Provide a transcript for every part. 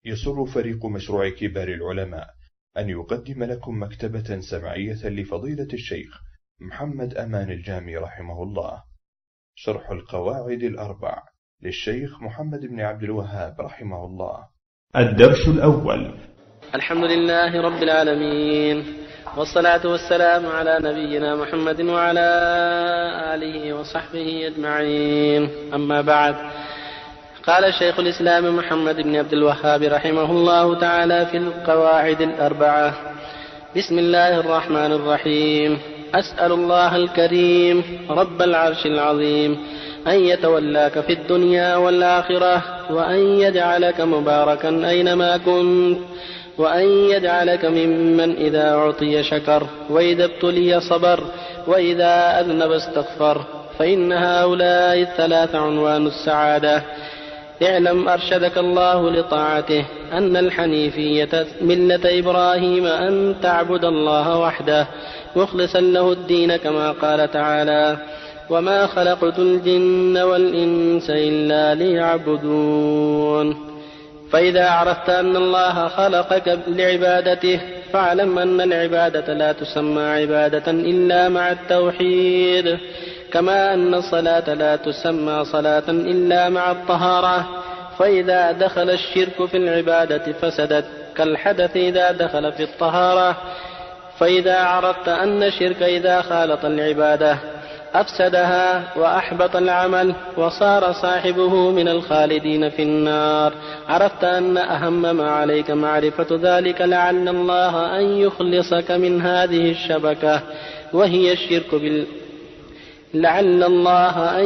يسر فريق مشروع كبار العلماء أن يقدم لكم مكتبة سمعية لفضيلة الشيخ محمد أمان الجامي رحمه الله، شرح القواعد الأربع للشيخ محمد بن عبد الوهاب رحمه الله. الدرس الأول. الحمد لله رب العالمين، والصلاة والسلام على نبينا محمد وعلى آله وصحبه أجمعين، أما بعد. قال شيخ الإسلام محمد بن عبد الوهاب رحمه الله تعالى في القواعد الأربعة: بسم الله الرحمن الرحيم. أسأل الله الكريم رب العرش العظيم أن يتولاك في الدنيا والآخرة، وأن يجعلك مباركا أينما كنت، وأن يجعلك ممن إذا أعطي شكر، وإذا ابتلي صبر، وإذا أذنب استغفر، فإن هؤلاء الثلاث عنوان السعادة. اعلم أرشدك الله لطاعته أن الحنيفية ملة إبراهيم أن تعبد الله وحده مخلصا له الدين، كما قال تعالى: وما خلقت الجن والإنس إلا ليعبدون. فإذا عرفت أن الله خلقك لعبادته فاعلم أن العبادة لا تسمى عبادة إلا مع التوحيد، كما أن الصلاة لا تسمى صلاة إلا مع الطهارة. فإذا دخل الشرك في العبادة فسدت كالحدث إذا دخل في الطهارة. فإذا عرفت أن الشرك إذا خالط العبادة أفسدها وأحبط العمل وصار صاحبه من الخالدين في النار، عرفت أن أهم ما عليك معرفة ذلك، لعل الله أن يخلصك من هذه الشبكة وهي الشرك لعل الله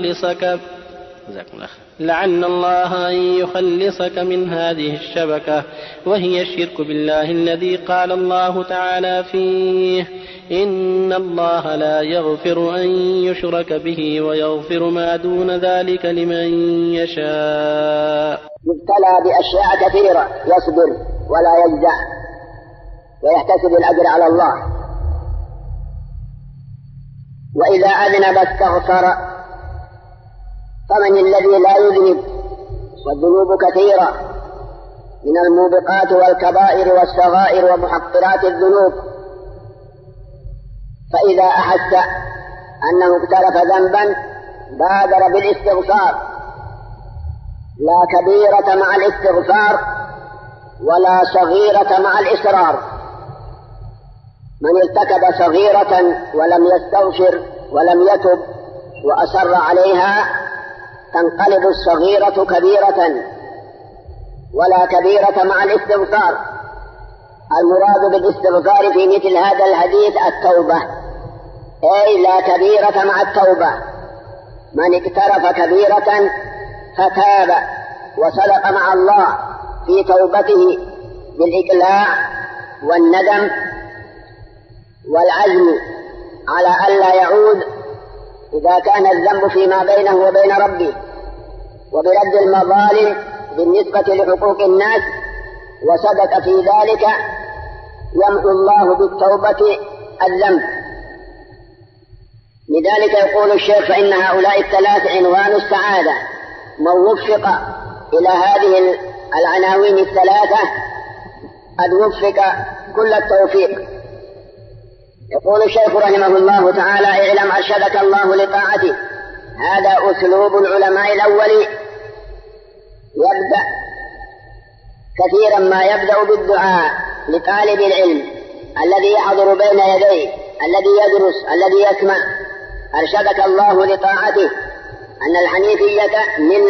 أن يخلصك من هذه الشبكة وهي الشرك بالله، الذي قال الله تعالى فيه: إن الله لا يغفر أن يشرك به ويغفر ما دون ذلك لمن يشاء. يبتلى بأشياء كثيرة يصبر ولا يجزع ويحتسب الأجر على الله، وإذا أذنب استغفر. فمن الذي لا يذنب والذنوب كثيرة من الموبقات والكبائر والصغائر ومحقرات الذنوب، فإذا أحس أنه اقترف ذنبا بادر بالاستغفار، لا كبيرة مع الاستغفار ولا صغيرة مع الإصرار. من ارتكب صغيرة ولم يستغفر ولم يتب وأصر عليها تنقلب الصغيرة كبيرة، ولا كبيرة مع الاستغفار. المراد بالاستغفار في مثل هذا الحديث التوبة، أي لا كبيرة مع التوبة. من اقترف كبيرة فتاب وصدق مع الله في توبته بالإقلاع والندم والعزم على ألا يعود إذا كان الذنب فيما بينه وبين ربه، وبرد المظالم بالنسبة لحقوق الناس، وصدق في ذلك، يمحو الله بالتوبة الذنب. لذلك يقول الشيخ: فإن هؤلاء الثلاث عنوان السعادة. من وفق إلى هذه العناوين الثلاثة قد وفق كل التوفيق. يقول الشيخ رحمه الله تعالى: اعلم أرشدك الله لطاعته. هذا أسلوب العلماء الأول، يبدأ كثيرا ما يبدأ بالدعاء لطالب العلم الذي يحضر بين يديه، الذي يدرس، الذي يسمع. أرشدك الله لطاعته أن الحنيفية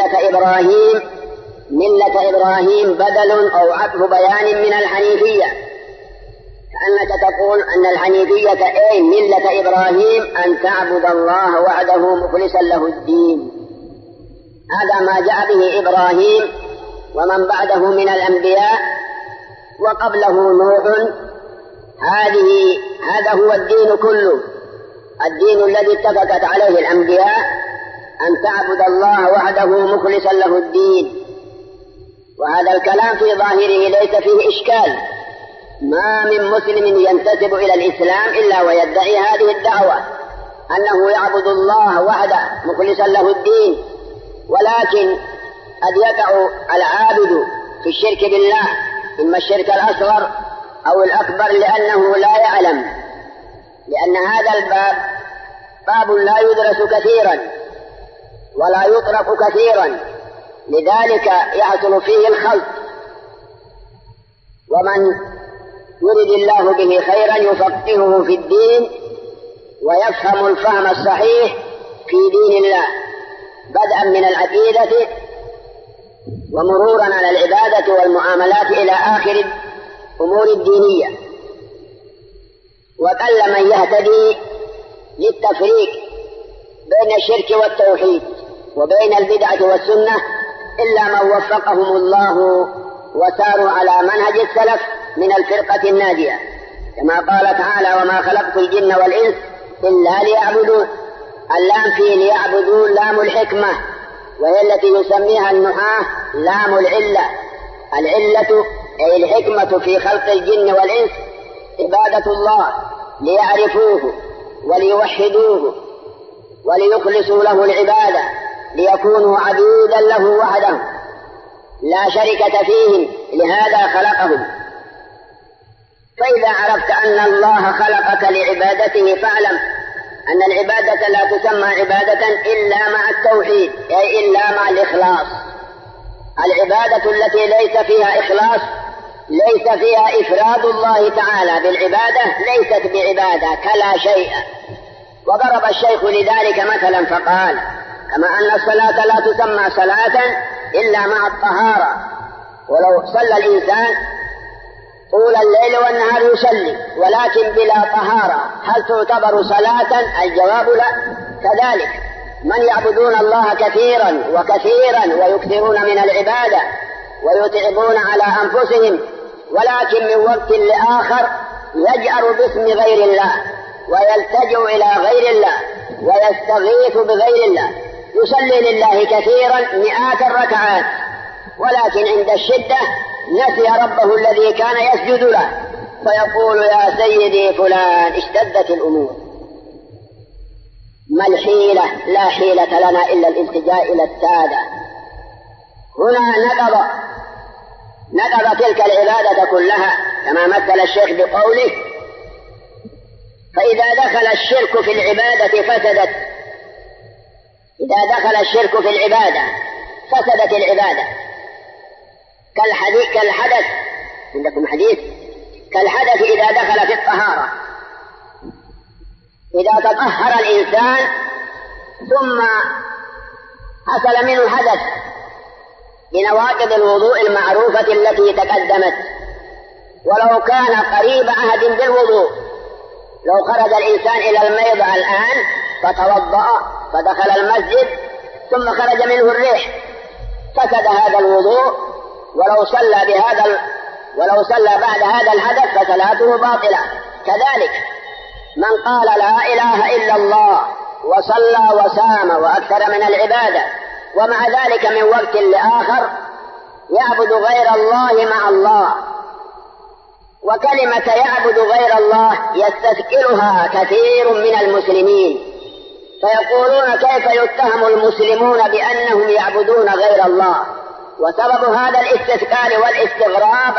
ملة إبراهيم بدل أو عطف بيان من الحنيفية، كأنك تقول أن الحنيفية أي ملة إبراهيم أن تعبد الله وحده مخلصا له الدين. هذا ما جاء به إبراهيم ومن بعده من الأنبياء، وقبله نوح. هذا هو الدين كله، الدين الذي اتفقت عليه الأنبياء، أن تعبد الله وحده مخلصا له الدين. وهذا الكلام في ظاهره ليس فيه إشكال. ما من مسلم ينتسب إلى الإسلام إلا ويدعي هذه الدعوة، أنه يعبد الله وحده مخلصا له الدين. ولكن قد يقع العابد في الشرك بالله، إما الشرك الأصغر أو الأكبر، لأنه لا يعلم، لأن هذا الباب باب لا يدرس كثيرا ولا يطرق كثيرا، لذلك يحصل فيه الخلط. ومن يرد الله به خيرا يفقهه في الدين ويفهم الفهم الصحيح في دين الله، بدءا من العقيدة ومرورا على العبادة والمعاملات إلى آخر الأمور الدينية. وقل من يهتدي للتفريق بين الشرك والتوحيد وبين البدعة والسنة إلا من وفقهم الله وساروا على منهج السلف من الفرقة الناجية، كما قال تعالى: وما خلقت الجن والإنس إلا ليعبدون. اللام في ليعبدون لام الحكمة، وهي التي يسميها النحاة لام العلة. العلة أي الحكمة في خلق الجن والإنس عبادة الله، ليعرفوه وليوحدوه وليخلصوا له العبادة، ليكونوا عبيدا له وحده لا شركة فيهم، لهذا خلقهم. فإذا عرفت أن الله خلقك لعبادته فاعلم أن العبادة لا تسمى عبادة إلا مع التوحيد، أي إلا مع الإخلاص. العبادة التي ليس فيها إخلاص، ليس فيها إفراد الله تعالى بالعبادة، ليست بعبادة كلا شيء. وضرب الشيخ لذلك مثلا فقال: كما أن الصلاة لا تسمى صلاة إلا مع الطهارة، ولو صلى الإنسان طول الليل والنهار يصلي ولكن بلا طهارة هل تعتبر صلاة؟ الجواب لا. كذلك من يعبدون الله كثيرا وكثيرا ويكثرون من العبادة ويتعبون على أنفسهم، ولكن من وقت لآخر يجأر باسم غير الله ويلتجئ إلى غير الله ويستغيث بغير الله، يصلي لله كثيرا مئات الركعات، ولكن عند الشدة نسي ربه الذي كان يسجد له، فيقول: يا سيدي فلان اشتدت الأمور. ما الحيلة؟ لا حيلة لنا إلا الالتجاء إلى السادة. هنا نقض تلك العبادة كلها، كما مثل الشيخ بقوله: فإذا دخل الشرك في العبادة فسدت. إذا دخل الشرك في العبادة فسدت العبادة. كالحدث، عندكم حديث كالحدث إذا دخل في الطهارة. إذا تطهر الإنسان ثم حصل منه حدث بنواقض الوضوء المعروفة التي تقدمت، ولو كان قريب عهد بالوضوء، لو خرج الإنسان إلى الميض الآن فتوضأ فدخل المسجد ثم خرج منه الريح، فسد هذا الوضوء، ولو صلى بعد هذا الحدث فصلاته باطلة. كذلك من قال لا إله إلا الله وصلى وسام وأكثر من العبادة، ومع ذلك من وقت لآخر يعبد غير الله مع الله، وكلمة يعبد غير الله يستثقلها كثير من المسلمين، فيقولون: كيف يتهم المسلمون بأنهم يعبدون غير الله؟ وسبب هذا الاستثقال والاستغراب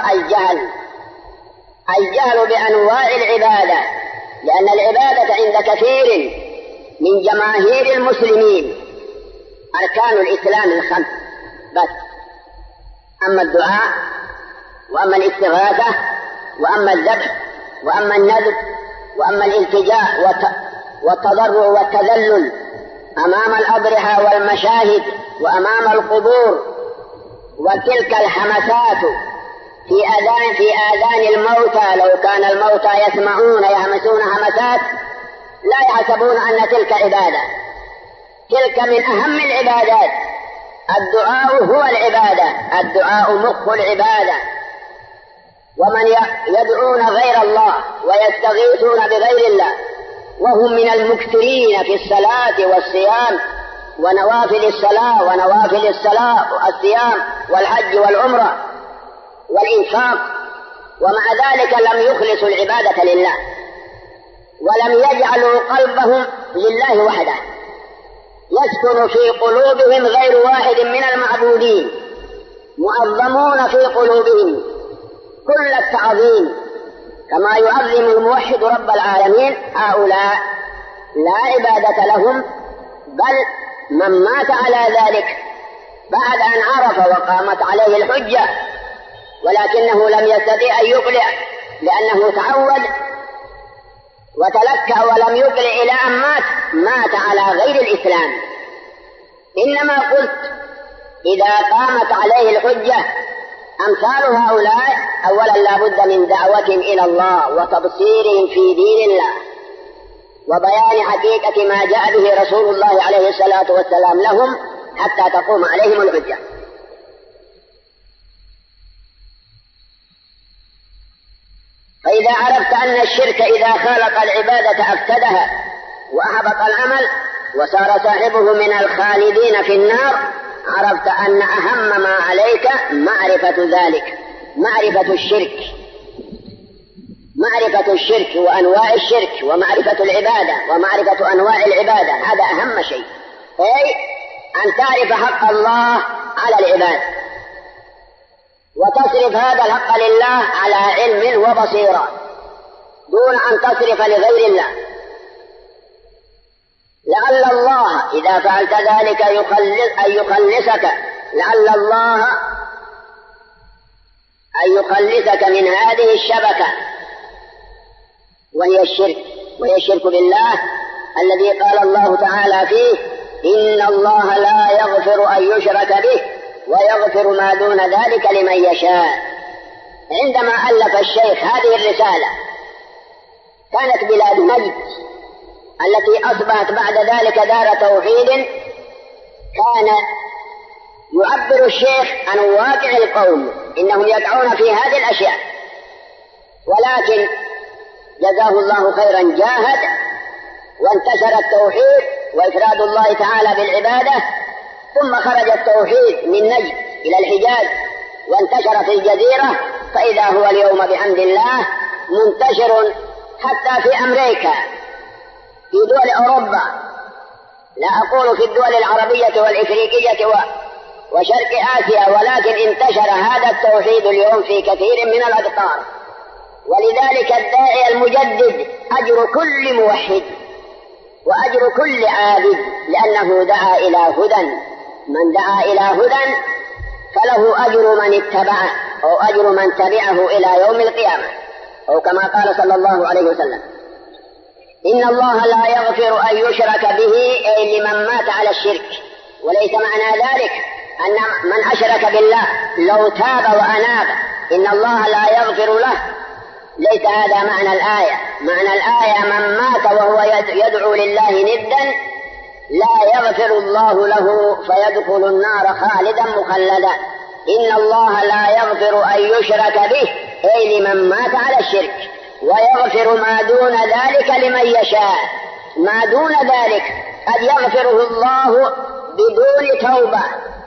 الجهل بأنواع العبادة، لأن العبادة عند كثير من جماهير المسلمين أركان الإسلام الخمس بس، أما الدعاء وأما الاستغاثة وأما الذبح وأما النذر وأما الالتجاء والتضرع والتذلل أمام الأضرحة والمشاهد وأمام القبور، وتلك الحمسات في آذان الموتى، لو كان الموتى يسمعون يهمسون همسات لا يحسبون أن تلك عبادة. تلك من أهم العبادات. الدعاء هو العبادة، الدعاء مخ العبادة. ومن يدعون غير الله ويستغيثون بغير الله وهم من المكثرين في الصلاة والصيام ونوافل الصلاة ونوافل الصلاة والصيام والحج والعمرة والإنفاق، ومع ذلك لم يخلصوا العبادة لله ولم يجعلوا قلبهم لله وحده، يسكن في قلوبهم غير واحد من المعبودين، معظمون في قلوبهم كل التعظيم كما يعظم الموحد رب العالمين. هؤلاء لا عبادة لهم، بل من مات على ذلك بعد أن عرف وقامت عليه الحجة ولكنه لم يستطيع أن يقلع لأنه تعود وتلكأ ولم يقلع إلى أن مات على غير الإسلام. إنما قلت إذا قامت عليه الحجة أمثال هؤلاء أولا لا بد من دعوتهم إلى الله وتبصيرهم في دين الله وبيان حقيقة ما جاء به رسول الله عليه الصلاة والسلام لهم حتى تقوم عليهم الحجة. فإذا عرفت أن الشرك إذا خالط العبادة أفسدها وأحبط العمل وصار صاحبه من الخالدين في النار، عرفت أن أهم ما عليك معرفة ذلك، معرفة الشرك وأنواع الشرك ومعرفة العبادة ومعرفة أنواع العبادة. هذا أهم شيء، أي أن تعرف حق الله على العباد وتصرف هذا الحق لله على علم وبصيرة دون أن تصرف لغير الله، لعل الله إذا فعلت ذلك أن يخلصك، لعل الله أن يخلصك من هذه الشبكة وهي الشرك بالله الذي قال الله تعالى فيه: إن الله لا يغفر أن يشرك به ويغفر ما دون ذلك لمن يشاء. عندما ألف الشيخ هذه الرسالة كانت بلاد نجد التي أصبحت بعد ذلك دار توحيد، كان يعبر الشيخ عن واقع القوم إنهم يقعون في هذه الأشياء، ولكن جزاه الله خيرا جاهد وانتشر التوحيد وإفراد الله تعالى بالعبادة، ثم خرج التوحيد من نجد إلى الحجاز وانتشر في الجزيرة، فإذا هو اليوم بحمد الله منتشر حتى في أمريكا، في دول أوروبا، لا أقول في الدول العربية والإفريقية وشرق آسيا، ولكن انتشر هذا التوحيد اليوم في كثير من الأقطار. ولذلك الداعي المجدد أجر كل موحد وأجر كل عابد، لأنه دعا إلى هدى، من دعا إلى هدى فله أجر من اتبعه أو أجر من تبعه إلى يوم القيامة، أو كما قال صلى الله عليه وسلم: إن الله لا يغفر أن يشرك به، أي لمن مات على الشرك. وليس معنى ذلك أن من أشرك بالله لو تاب وأناب إن الله لا يغفر له، ليس هذا معنى الآية. معنى الآية من مات وهو يدعو لله ندا لا يغفر الله له فيدخل النار خالدا مخلدا. إن الله لا يغفر أن يشرك به، أي لمن مات على الشرك، ويغفر ما دون ذلك لمن يشاء. ما دون ذلك قد يغفره الله بدون توبة،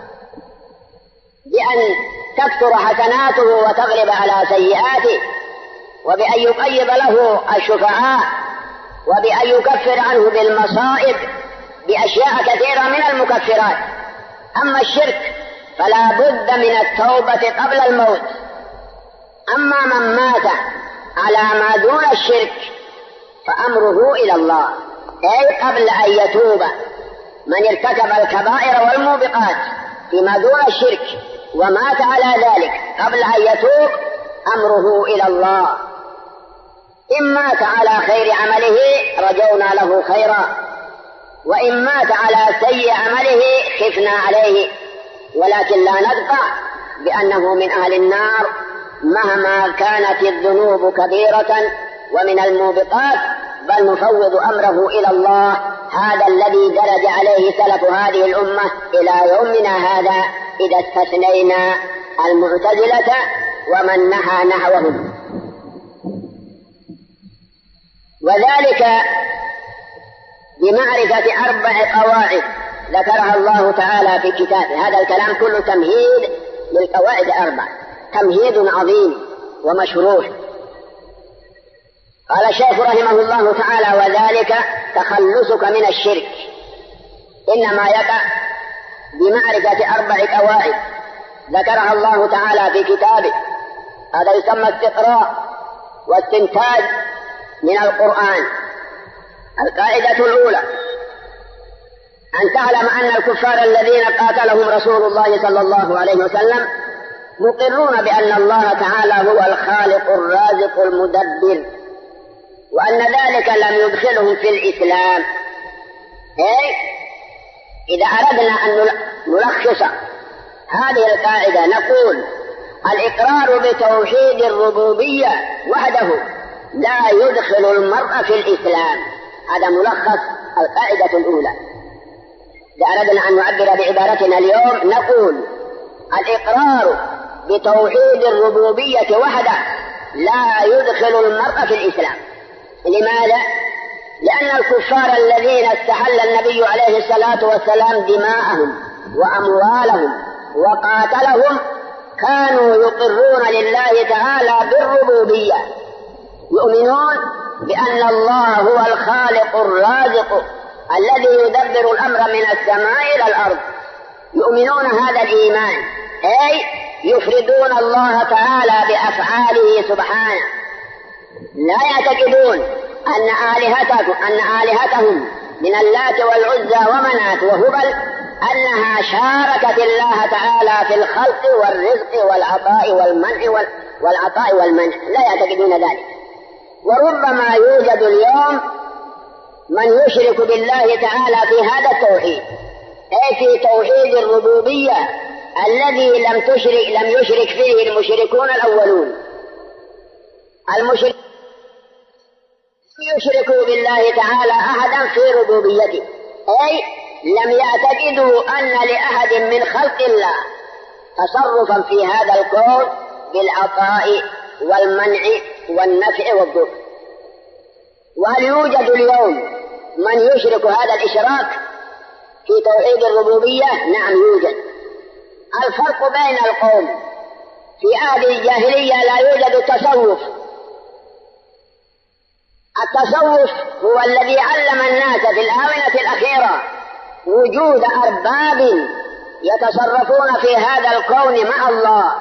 بأن تكثر حسناته وتغلب على سيئاته، وبأن يقيض له الشفعاء، وبأن يكفر عنه بالمصائب بأشياء كثيرة من المكفرات. أما الشرك فلا بد من التوبة قبل الموت. أما من مات على ما دون الشرك فأمره إلى الله، أي قبل أن يتوب. من ارتكب الكبائر والموبقات فيما دون الشرك ومات على ذلك قبل أن يتوب أمره إلى الله. إن مات على خير عمله رجونا له خيرا، وإن مات على سيء عمله خفنا عليه، ولكن لا نقطع بأنه من أهل النار مهما كانت الذنوب كبيرة ومن الموبقات، بل نفوض أمره إلى الله. هذا الذي درج عليه سلف هذه الأمة إلى يومنا هذا، إذا استثنينا المعتزلة ومن نحى نحوهم. وذلك بمعرفة 4 قواعد ذكرها الله تعالى في كتابه. هذا الكلام كله تمهيد للقواعد 4، تمهيد عظيم ومشروح. قال الشيخ رحمه الله تعالى: وذلك تخلصك من الشرك إنما يقع بمعرفة 4 قواعد ذكرها الله تعالى في كتابه. هذا يسمى استقراء واستنتاج من القرآن. القاعدة الأولى أن تعلم أن الكفار الذين قاتلهم رسول الله صلى الله عليه وسلم مقرون بأن الله تعالى هو الخالق الرازق المدبر، وأن ذلك لم يدخلهم في الإسلام. إذا أردنا أن نلخص هذه القاعدة نقول: الإقرار بتوحيد الربوبية وحده لا يدخل المرء في الإسلام. هذا ملخص القاعدة الأولى. إذا أردنا أن نعبر بعبارتنا اليوم نقول: الإقرار بتوحيد الربوبية وحده لا يدخل المرء في الإسلام. لماذا؟ لأن الكفار الذين استحل النبي عليه الصلاة والسلام دماءهم وأموالهم وقاتلهم كانوا يقرون لله تعالى بالربوبية، يؤمنون بأن الله هو الخالق الرازق الذي يدبر الأمر من السماء إلى الأرض. يؤمنون هذا الإيمان، أي يفردون الله تعالى بأفعاله سبحانه. لا يعتقدون أن آلهتهم من اللات والعزى ومنات وهبل أنها شاركت الله تعالى في الخلق والرزق والعطاء والمنع، لا يعتقدون ذلك. وربما يوجد اليوم من يشرك بالله تعالى في هذا التوحيد، أي في توحيد الربوبية الذي لم يشرك فيه المشركون الأولون. المشركون يشركوا بالله تعالى أحدا في ربوبيته، أي لم يعتقدوا أن لأحد من خلق الله تصرفا في هذا الكون بالعطاء والمنع والنفع والضر. وهل يوجد اليوم من يشرك هذا الإشراك في توحيد الربوبية؟ نعم يوجد. الفرق بين القوم: في عهد الجاهلية لا يوجد التصوف. التصوف هو الذي علم الناس في الآونة الأخيرة وجود أرباب يتصرفون في هذا الكون مع الله.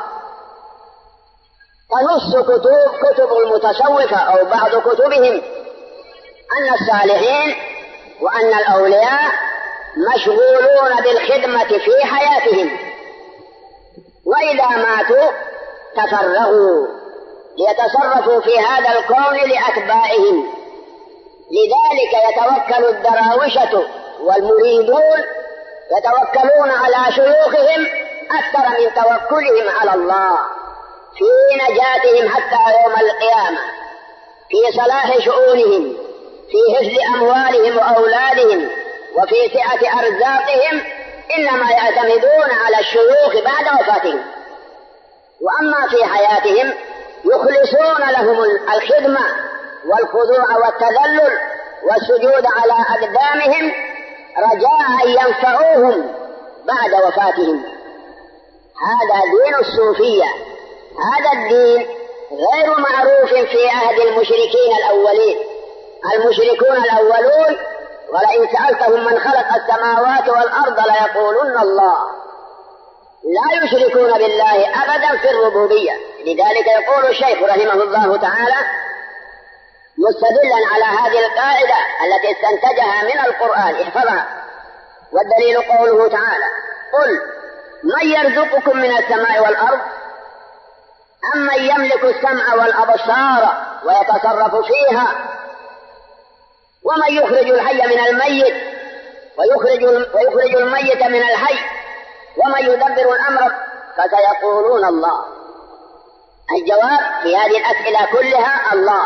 تنص كتب المتصوفة أو بعض كتبهم أن الصالحين وأن الأولياء مشغولون بالخدمة في حياتهم، وإذا ماتوا تفرغوا ليتصرفوا في هذا الكون لأتباعهم. لذلك يتوكل الدراوشة والمريدون يتوكلون على شيوخهم أكثر من توكلهم على الله في نجاتهم حتى يوم القيامة، في صلاح شؤونهم، في حفظ أموالهم وأولادهم، وفي سعة أرزاقهم. إنما يعتمدون على الشيوخ بعد وفاتهم. وأما في حياتهم يخلصون لهم الخدمة والخضوع والتذلل والسجود على أقدامهم رجاء أن ينفعوهم بعد وفاتهم. هذا دين الصوفية. هذا الدين غير معروف في عهد المشركين الأولين. المشركون الأولون ولئن سألتهم من خلق السماوات والأرض ليقولن الله. لا يشركون بالله أبدا في الربوبية. لذلك يقول الشيخ رحمه الله تعالى مستدلا على هذه القاعدة التي استنتجها من القرآن، احفظها: والدليل قوله تعالى: قل من يرزقكم من السماء والأرض أمن يملك السمع والأبصار ويتصرف فيها ومن يخرج الحي من الميت ويخرج الميت من الحي ومن يدبر الأمر فسيقولون الله. الجواب في هذه الأسئلة كلها الله.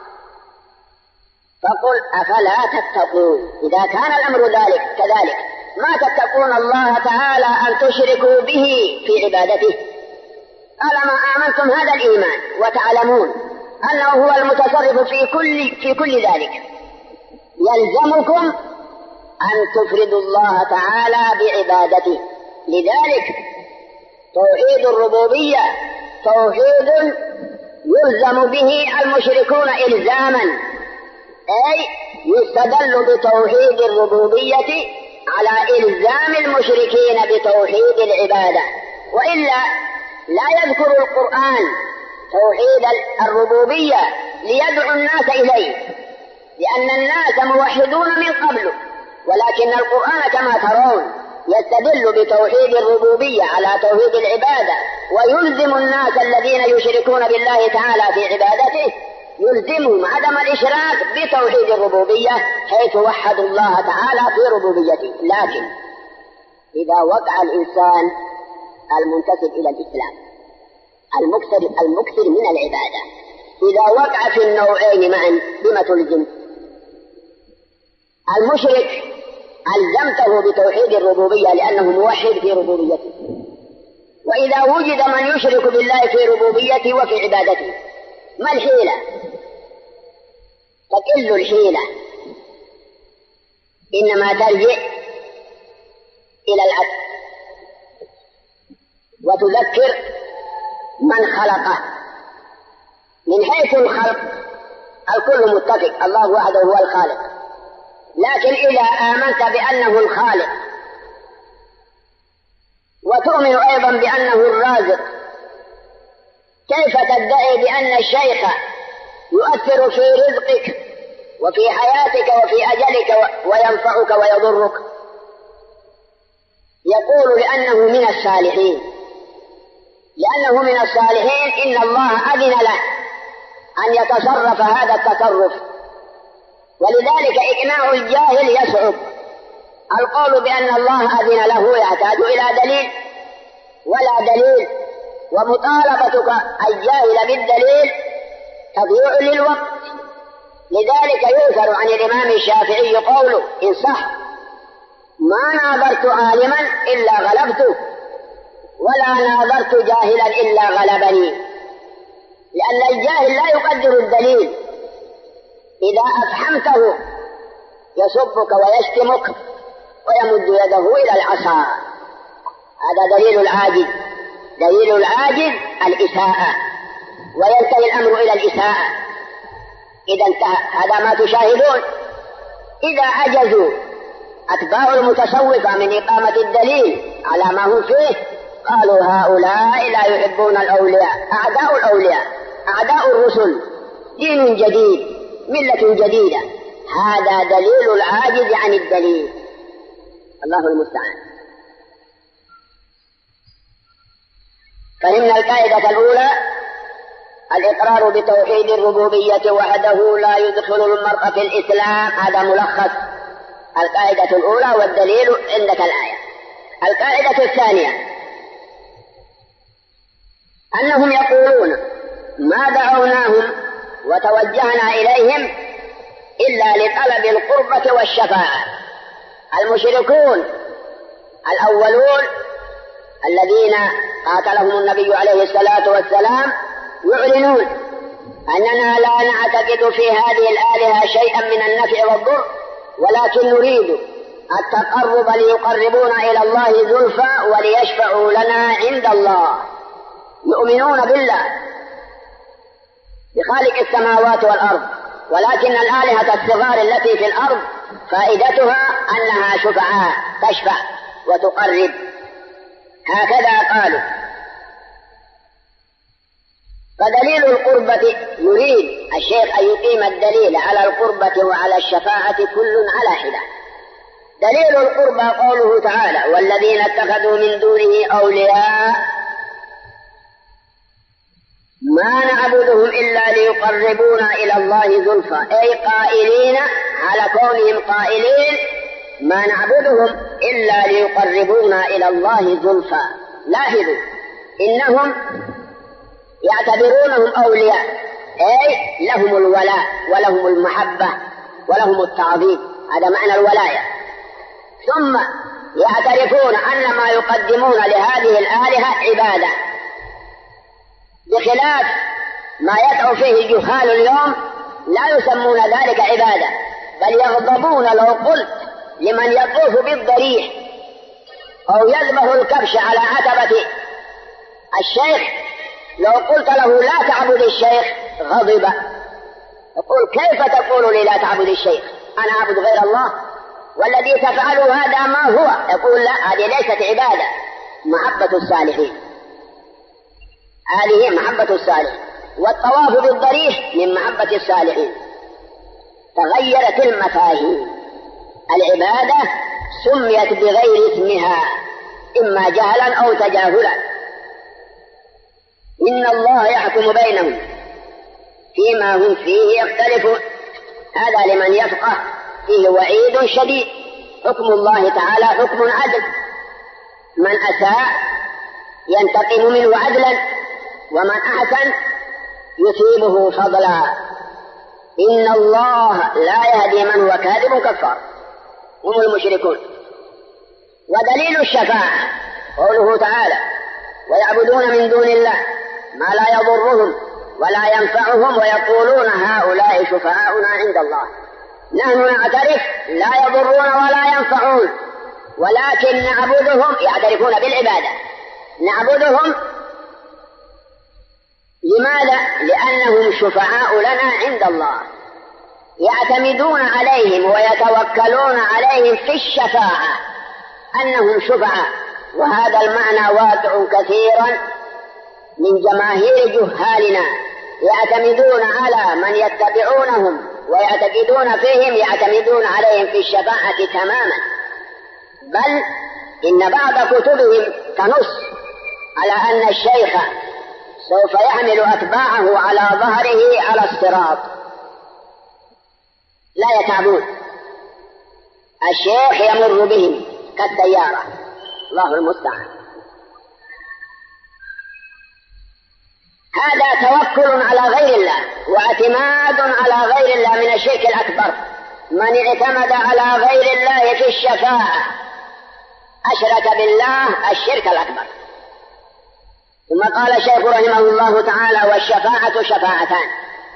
فقل أفلا تتقون؟ إذا كان الأمر كذلك ما تتقون الله تعالى أن تشركوا به في عبادته؟ ألما آمنتم هذا الإيمان وتعلمون أنه هو المتصرف في كل ذلك، يلزمكم أن تفردوا الله تعالى بعبادته. لذلك توحيد الربوبية توحيد يلزم به المشركون إلزاما، أي يستدل بتوحيد الربوبية على إلزام المشركين بتوحيد العبادة. وإلا لا يذكر القرآن توحيد الربوبية ليدعو الناس إليه، لأن الناس موحدون من قبل، ولكن القرآن كما ترون يستدل بتوحيد الربوبية على توحيد العبادة، ويلزم الناس الذين يشركون بالله تعالى في عبادته يلزمهم عدم الإشراك بتوحيد الربوبية حيث وحدوا الله تعالى في ربوبيته. لكن إذا وقع الإنسان المنتسب إلى الإسلام المكثر من العبادة، إذا وقع في النوعين معا بما تلزم؟ المشرك ألزمته بتوحيد الربوبية لأنه موحد في ربوبيته، وإذا وجد من يشرك بالله في ربوبيته وفي عبادته ما الحيلة؟ تقل الحيلة، إنما ترجع إلى العدل وتذكر من خلقه. من حيث الخلق الكل متفق، الله وحده هو الخالق، لكن إذا آمنت بأنه الخالق وتؤمن أيضا بأنه الرازق، كيف تدعي بأن الشيخ يؤثر في رزقك وفي حياتك وفي أجلك وينفعك ويضرك؟ يقول لأنه من الصالحين، لأنه من الصالحين إن الله أذن له أن يتصرف هذا التصرف، ولذلك إقناع الجاهل يصعب. القول بأن الله أذن له يحتاج إلى دليل ولا دليل، ومطالبتك الجاهل بالدليل تضيع للوقت. لذلك يؤثر عن الإمام الشافعي قوله إن صح: ما ناظرت عالما إلا غلبته، ولا ناظرت جاهلا إلا غلبني. لأن الجاهل لا يقدر الدليل، إذا أفحمته يسبك ويشتمك ويمد يده إلى العصا. هذا دليل العاجز، دليل العاجز الإساءة، وينتهي الأمر إلى الإساءة. إذا انتهى هذا ما تشاهدون. إذا عجزوا أتباع المتصوفة من إقامة الدليل على ما هم فيه قالوا هؤلاء لا يحبون الأولياء، أعداء الأولياء، أعداء الرسل، دين جديد، ملة جديدة. هذا دليل العاجز عن الدليل، الله المستعان. فهمنا القاعدة الأولى: الإقرار بتوحيد الربوبية وحده لا يدخل المرء في الإسلام. هذا ملخص القاعدة الأولى، والدليل عندك الآية. القاعدة الثانية أنهم يقولون ما دعوناهم وتوجهنا إليهم إلا لطلب القربة والشفاعة. المشركون الأولون الذين قاتلهم النبي عليه الصلاة والسلام يعلنون أننا لا نعتقد في هذه الآلهة شيئا من النفع والضر، ولكن نريد التقرب ليقربونا إلى الله زلفى وليشفعوا لنا عند الله. يؤمنون بالله بخالق السماوات والأرض، ولكن الآلهة الصغار التي في الأرض فائدتها أنها شفعاء تشفع وتقرب، هكذا قالوا. فدليل القربة يريد الشيخ أن يقيم الدليل على القربة وعلى الشفاعة كل على حدة. دليل القربة قوله تعالى: والذين اتخذوا من دونه أولياء ما نعبدهم إلا ليقربونا إلى الله زلفى، أي قائلين على كونهم قائلين ما نعبدهم إلا ليقربونا إلى الله زلفى. لاحظوا إنهم يعتبرونهم أولياء، أي لهم الولاء ولهم المحبة ولهم التعظيم، هذا معنى الولاية. ثم يعترفون أن ما يقدمون لهذه الآلهة عبادة، بخلاف ما يدعو فيه الجهال اليوم لا يسمون ذلك عبادة، بل يغضبون لو قلت لمن يطوف بالضريح أو يذبح الكبش على عتبة الشيخ، لو قلت له لا تعبد الشيخ غضب، يقول كيف تقول لي لا تعبد الشيخ، أنا أعبد غير الله، والذي تفعله هذا ما هو. يقول لا، هذه ليست عبادة، محبة الصالحين. هذه محبة الصالحين. والطواف بالضريح من محبة الصالحين. تغيرت المفاهيم، العبادة سميت بغير اسمها إما جهلا أو تجاهلا. إن الله يحكم بينهم فيما هم فيه يختلفون. هذا لمن يفقه فيه وعيد شديد. حكم الله تعالى حكم عدل، من أساء ينتقم منه عدلا، ومن أحسن يثيبه فضلا. إن الله لا يهدي من هو كاذب كفار، هم المشركون. ودليل الشفاعة قوله تعالى: ويعبدون من دون الله ما لا يضرهم ولا ينفعهم ويقولون هؤلاء شفعاؤنا عند الله. نحن نعترف لا يضرون ولا ينفعون، ولكن نعبدهم، يعترفون بالعبادة، نعبدهم لماذا؟ لأنهم شفعاء لنا عند الله، يعتمدون عليهم ويتوكلون عليهم في الشفاعة أنهم شفعاء. وهذا المعنى واقع كثيرا من جماهير جهالنا، يعتمدون على من يتبعونهم ويعتقدون فيهم، يعتمدون عليهم في الشفاعة تماما. بل إن بعض كتبهم تنص على أن الشيخ سوف يحمل أتباعه على ظهره على الصراط، لا يتعبون، الشيخ يمر بهم كالسيارة، الله المستعان. هذا توكل على غير الله واعتماد على غير الله من الشرك الأكبر. من اعتمد على غير الله في الشفاعة أشرك بالله الشرك الأكبر. ثم قال الشيخ رحمه الله تعالى: والشفاعة شفاعتان،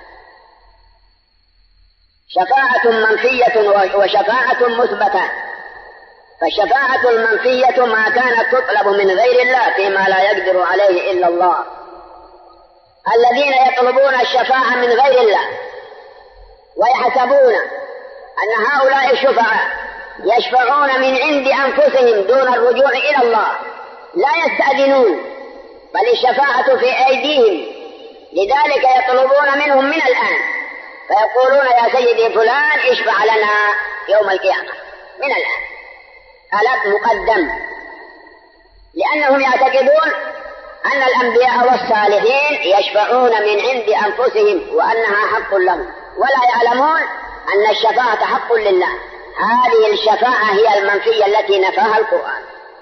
شفاعة منفية وشفاعة مثبتة. فالشفاعة المنفية ما كانت تطلب من غير الله فيما لا يقدر عليه إلا الله. الذين يطلبون الشفاعة من غير الله ويحسبون أن هؤلاء الشفعاء يشفعون من عند أنفسهم دون الرجوع إلى الله، لا يستأذنون، بل الشفاعة في أيديهم. لذلك يطلبون منهم من الآن، فيقولون: يا سيدي فلان اشفع لنا يوم القيامة من الآن. طلب مقدم، لأنهم يعتقدون أن الأنبياء والصالحين يشفعون من عند أنفسهم وأنها حق لهم، ولا يعلمون أن الشفاعة حق لله. هذه الشفاعة هي المنفية التي نفاها القرآن.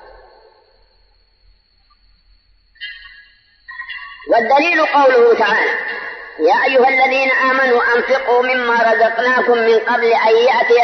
والدليل قوله تعالى: يا أيها الذين آمنوا أنفقوا مما رزقناكم من قبل أن يأتي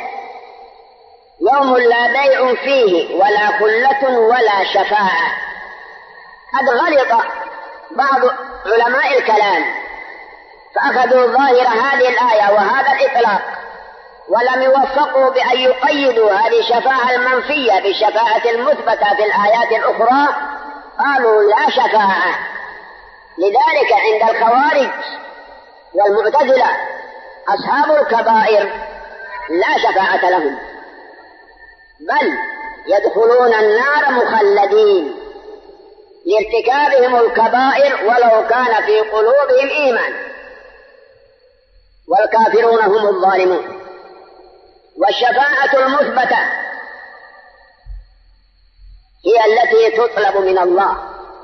يوم لا بيع فيه ولا خلة ولا شفاعة. قد غلط بعض علماء الكلام فأخذوا ظاهر هذه الآية وهذا الإطلاق، ولم يوفقوا بأن يقيدوا هذه الشفاعة المنفية بالشفاعة المثبتة في الآيات الأخرى، قالوا لا شفاعة. لذلك عند الخوارج والمعتزلة أصحاب الكبائر لا شفاعة لهم، بل يدخلون النار مخلدين لارتكابهم الكبائر ولو كان في قلوبهم إيمان، والكافرون هم الظالمون. والشفاعة المثبتة هي التي تطلب من الله،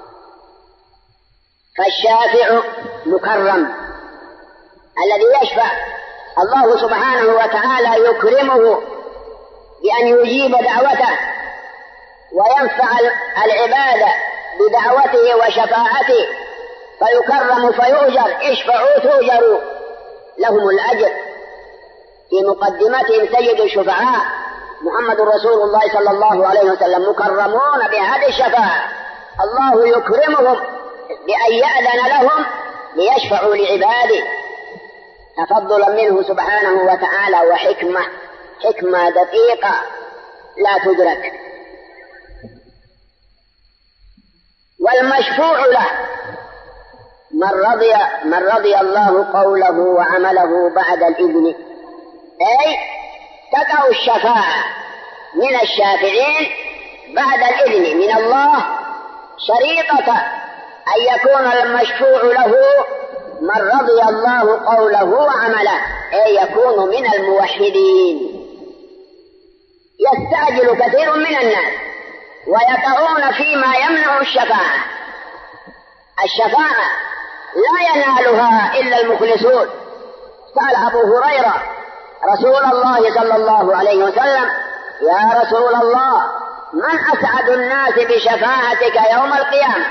فالشافع مكرم الذي يشفع الله سبحانه وتعالى يكرمه بأن يجيب دعوته وينفع العباد بدعوته وشفاعته، فيكرم فيؤجر. اشفعوا تؤجروا، لهم الأجر. في مقدمتهم سيد الشفعاء محمد رسول الله صلى الله عليه وسلم، مكرمون بهذه الشفاعة، الله يكرمهم بأن يأذن لهم ليشفعوا لعباده تفضلا منه سبحانه وتعالى، وحكمة دقيقة لا تدرك. والمشفوع له من رضي الله قوله وعمله بعد الإذن، أي تقع الشفاعة من الشافعين بعد الإذن من الله شريطة أن يكون المشفوع له من رضي الله قوله وعمله، أي يكون من الموحدين. يستعجل كثير من الناس ويقعون فيما يمنع الشفاعة. الشفاعة لا ينالها إلا المخلصون. قال أبو هريرة رسول الله صلى الله عليه وسلم: يا رسول الله، من أسعد الناس بشفاعتك يوم القيامة؟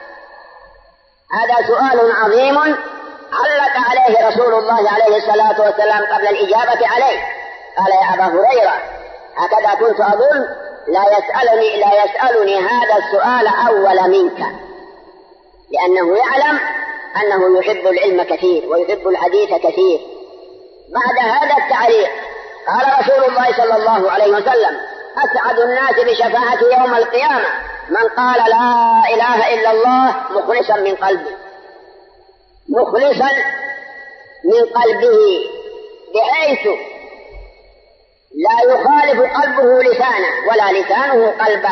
هذا سؤال عظيم علق عليه رسول الله عليه الصلاة والسلام قبل الإجابة عليه. قال: يا أبا هريرة، هكذا كنت أظن لا يسألني هذا السؤال أول منك، لأنه يعلم أنه يحب العلم كثير ويحب الحديث كثير. بعد هذا التعليق قال رسول الله صلى الله عليه وسلم: أسعد الناس بشفاعة يوم القيامة من قال لا إله إلا الله مخلصا من قلبه، مخلصا من قلبه، بحيث لا يخالف قلبه لسانه ولا لسانه قلبه.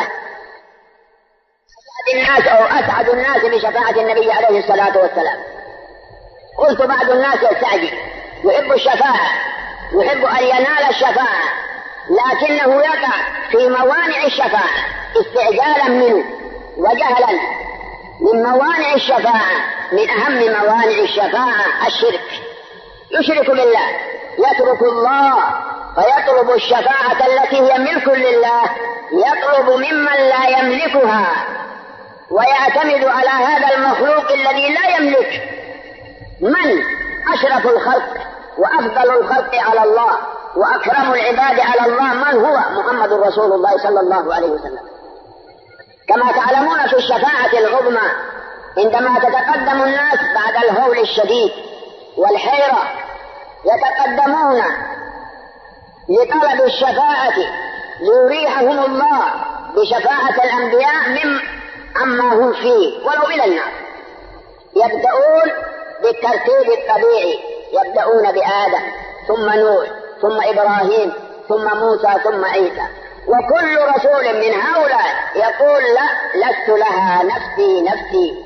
أسعد الناس بشفاعة النبي عليه الصلاة والسلام. قلت بعض الناس يستعجل، يحب الشفاعة، يحب أن ينال الشفاعة، لكنه يقع في موانع الشفاعة استعجالا منه وجهلا. من موانع الشفاعة، من أهم موانع الشفاعة الشرك. يشرك بالله، يترك الله فيطلب الشفاعة التي هي ملك لله، يطلب ممن لا يملكها، ويعتمد على هذا المخلوق الذي لا يملك. من أشرف الخلق وأفضل الخلق على الله وأكرم العباد على الله من هو؟ محمد رسول الله صلى الله عليه وسلم. كما تعلمون في الشفاعة العظمى عندما تتقدم الناس بعد الهول الشديد والحيرة، يتقدمون لطلب الشفاعة ليريحهم الله بشفاعة الأنبياء من عما هم فيه ولو إلى النار. يبدأون بالترتيب الطبيعي، يبدأون بآدم ثم نوح ثم إبراهيم ثم موسى ثم عيسى، وكل رسول من هؤلاء يقول: لا، لست لها، نفسي نفسي.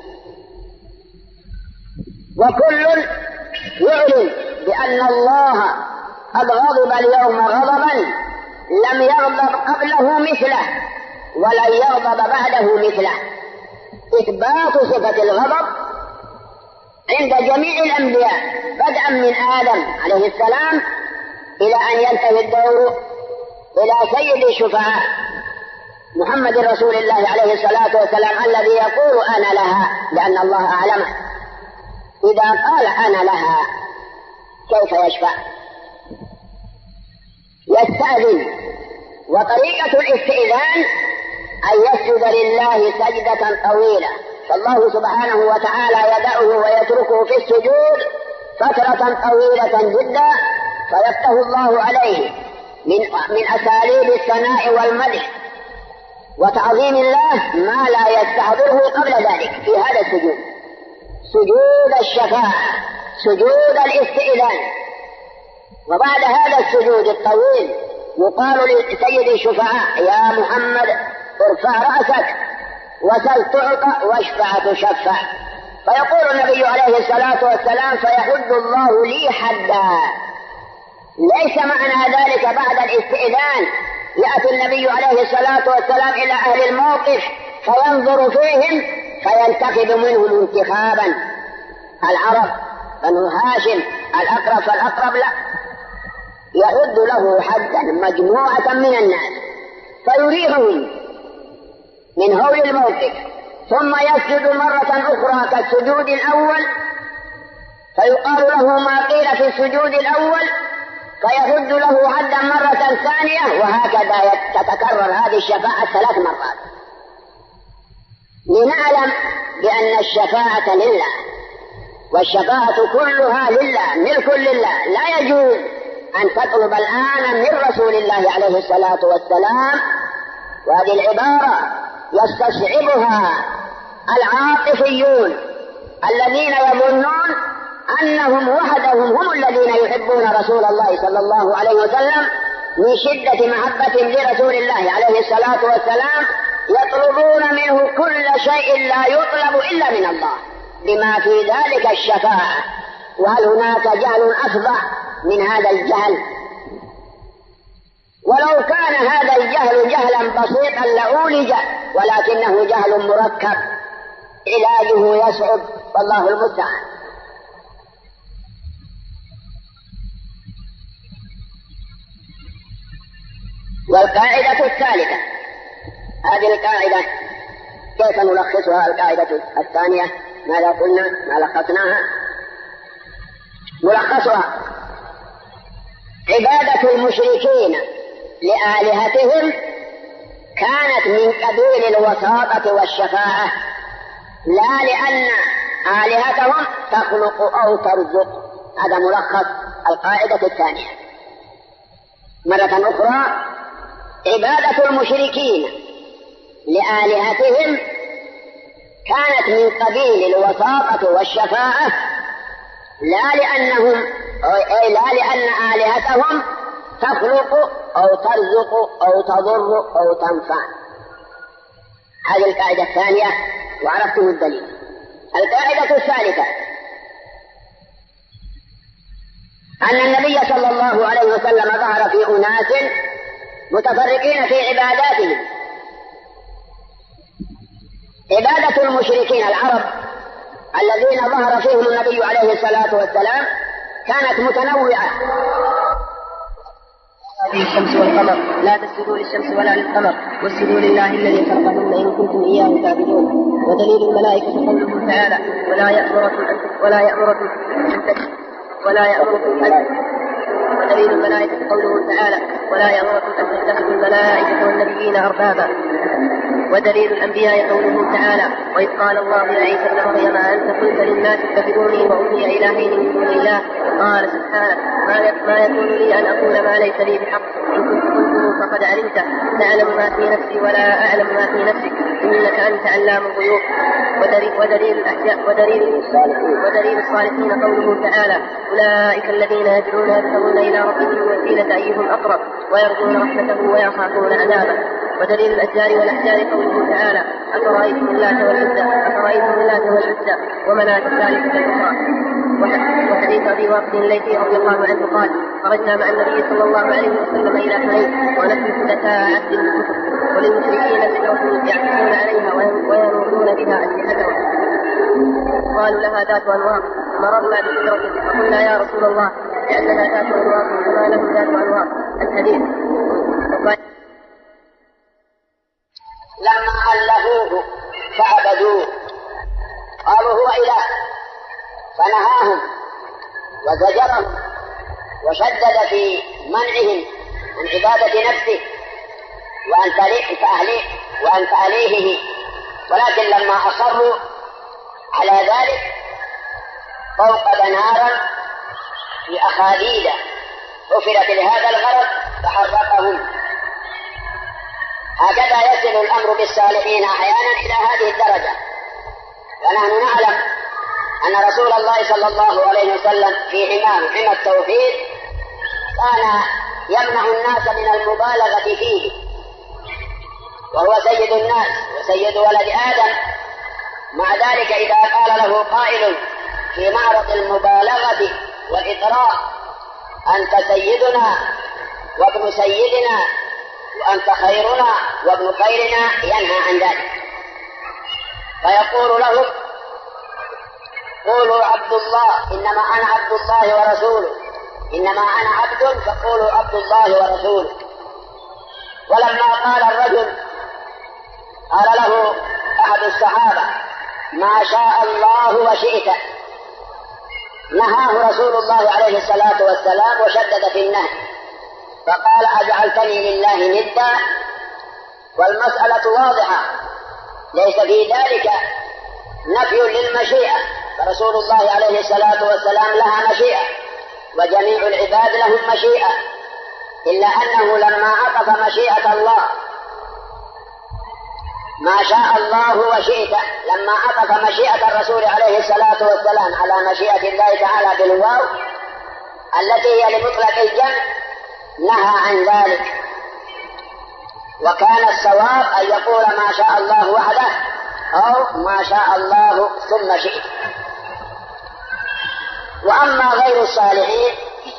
وكل يعلن بأن الله قد غضب اليوم غضبا لم يغضب قبله مثله ولن يغضب بعده مثله. إثبات صفة الغضب عند جميع الأنبياء بدءا من آدم عليه السلام إلى أن ينتهي الدور إلى سيد الشفعاء محمد رسول الله عليه الصلاة والسلام، الذي يقول: أنا لها، لأن الله أعلمه. إذا قال أنا لها كيف يشفع؟ يستأذن. وطريقة الاستئذان أن يسجد لله سجدة طويلة، فالله سبحانه وتعالى يدعه ويتركه في السجود فترة طويلة جدا، فيفتح الله عليه من أساليب الثناء والمدح وتعظيم الله ما لا يستحضره قبل ذلك في هذا السجود، سجود الشفاعة، سجود الاستئذان. وبعد هذا السجود الطويل يقال لسيد الشفعاء: يا محمد، ارفع رأسك وسل تعطى واشفع تشفع. فيقول النبي عليه الصلاة والسلام: فيحد الله لي حدا. ليس معنى ذلك بعد الاستئذان يأتي النبي عليه الصلاة والسلام إلى أهل الموقف فينظر فيهم فينتخب منهم انتخابا. العرب بنو هاشم الأقرب فالأقرب، لا، يحد له حدا مجموعة من الناس فيريحهم من هول الموقف، ثم يسجد مرة أخرى كالسجود الأول فيقال له ما قيل في السجود الأول، فيحد له حدا مرة ثانية، وهكذا تتكرر هذه الشفاعة 3 مرات. لنعلم بأن الشفاعة لله، والشفاعة كلها لله، ملك لله. لا يجوز أن تطلب الآن من رسول الله عليه الصلاة والسلام، وهذه العبارة يستصعبها العاطفيون الذين يظنون أنهم وحدهم هم الذين يحبون رسول الله صلى الله عليه وسلم من شدة محبة لرسول الله عليه الصلاة والسلام، يطلبون منه كل شيء لا يطلب إلا من الله بما في ذلك الشفاعة. وهل هناك جهل أفظع من هذا الجهل؟ ولو كان هذا الجهل جهلا بسيطا لعولج، ولكنه جهل مركب علاجه يصعب، والله المستعان. والقاعدة الثالثة، هذه القاعدة كيف نلخصها؟ القاعدة الثانية ماذا قلنا؟ ما لخصناها؟ ملخصها: عبادة المشركين لآلهتهم كانت من قبيل الوساطة والشفاعة، لا لأن آلهتهم تخلق أو ترزق. هذا ملخص القاعدة الثانية. مرة أخرى: عبادة المشركين لآلهتهم كانت من قبيل الوساطة والشفاعة، لا لأن آلهتهم تخلق أو ترزق أو تضر أو تنفع. هذه القاعدة الثانية، وعرفتم الدليل. القاعدة الثالثة: أن النبي صلى الله عليه وسلم ظهر في أناس متفرقين في عباداتهم. عبادة المشركين العرب الذين ظهر فيهم النبي عليه الصلاة والسلام كانت متنوعة. الشمس والقمر لا تسجدوا للشمس ولا للقمر واسجدوا لله الذي خلقهن إن كنتم إياه تعبدون. ودليل الملائكة قوله تعالى: ولا يأمركم أن تتخذوا الملائكة والنبيين أربابا. ودليل الأنبياء قوله تعالى: وإذ قال الله يا عيسى ابن مريم أنت قلت للناس اتخذوني وأمي إلهين من دون الله. قال سبحانه: ما يكون لي أن أقول ما ليس لي بحق، إن كنت قلته فقد علمته، تعلم ما في نفسي ولا أعلم ما في نفسك، إنك أنت علام الغيوب. ودليل الصالحين قوله تعالى: أولئك الذين يدعون إلى ربهم الوسيلة أيهم أقرب ويرجون رحمته ويخافون عذابه. ودليل الأشجار والأحجار قوله تعالى: أفرأيتم اللات والعزى ومناة الثالثة الأخرى. وحديث أبي واقد الليثي رضي الله عنه قال: خرجنا مع النبي صلى الله عليه وسلم إلى حنين ونحن حدثاء عهد بالكفر، وللمشركين سدرة يعكفون عليها وينوضون بها أسلحتهم. قالوا لها ذات أنواط. مررنا بسدرة فقلنا يا رسول الله لأنها ذات أنواط كما لهم ذات أنواط. الحديث. لما ألهوه فعبدوه قالوا هو إله، فنهاهم وزجرهم وشدد في منعهم من عبادة نفسه وأن تأليهه. ولكن لما أصروا على ذلك فوقد نارا في أخاديد حفرت لهذا الغرض فحرقهم. هكذا يصل الأمر بالصالحين أحيانا إلى هذه الدرجة. ونحن نعلم أن رسول الله صلى الله عليه وسلم في حمى التوحيد كان يمنع الناس من المبالغة فيه، وهو سيد الناس وسيد ولد آدم. مع ذلك إذا قال له قائل في معرض المبالغة والإطراء: أنت سيدنا وابن سيدنا وأنت خيرنا وابن خيرنا، ينهى عن ذلك، فيقول لهم: قولوا عبد الله، إنما أنا عبد الله ورسوله، إنما أنا عبد فقولوا عبد الله ورسوله. ولما قال الرجل قال له أحد الصحابة: ما شاء الله وشئت، نهاه رسول الله عليه الصلاة والسلام وشدد في النهي، فقال: أجعلتني لله ندا؟ والمسألة واضحة، ليس في ذلك نفي للمشيئة، فرسول الله عليه الصلاة والسلام لها مشيئة وجميع العباد لهم مشيئة، إلا أنه لما عطف مشيئة الله ما شاء الله وشئت، لما عطف مشيئة الرسول عليه الصلاة والسلام على مشيئة الله تعالى بالواو التي هي لمطلق الجمع، نهى عن ذلك. وكان الصواب أن يقول ما شاء الله وحده أو ما شاء الله ثم شئت. وأما غير الصالحين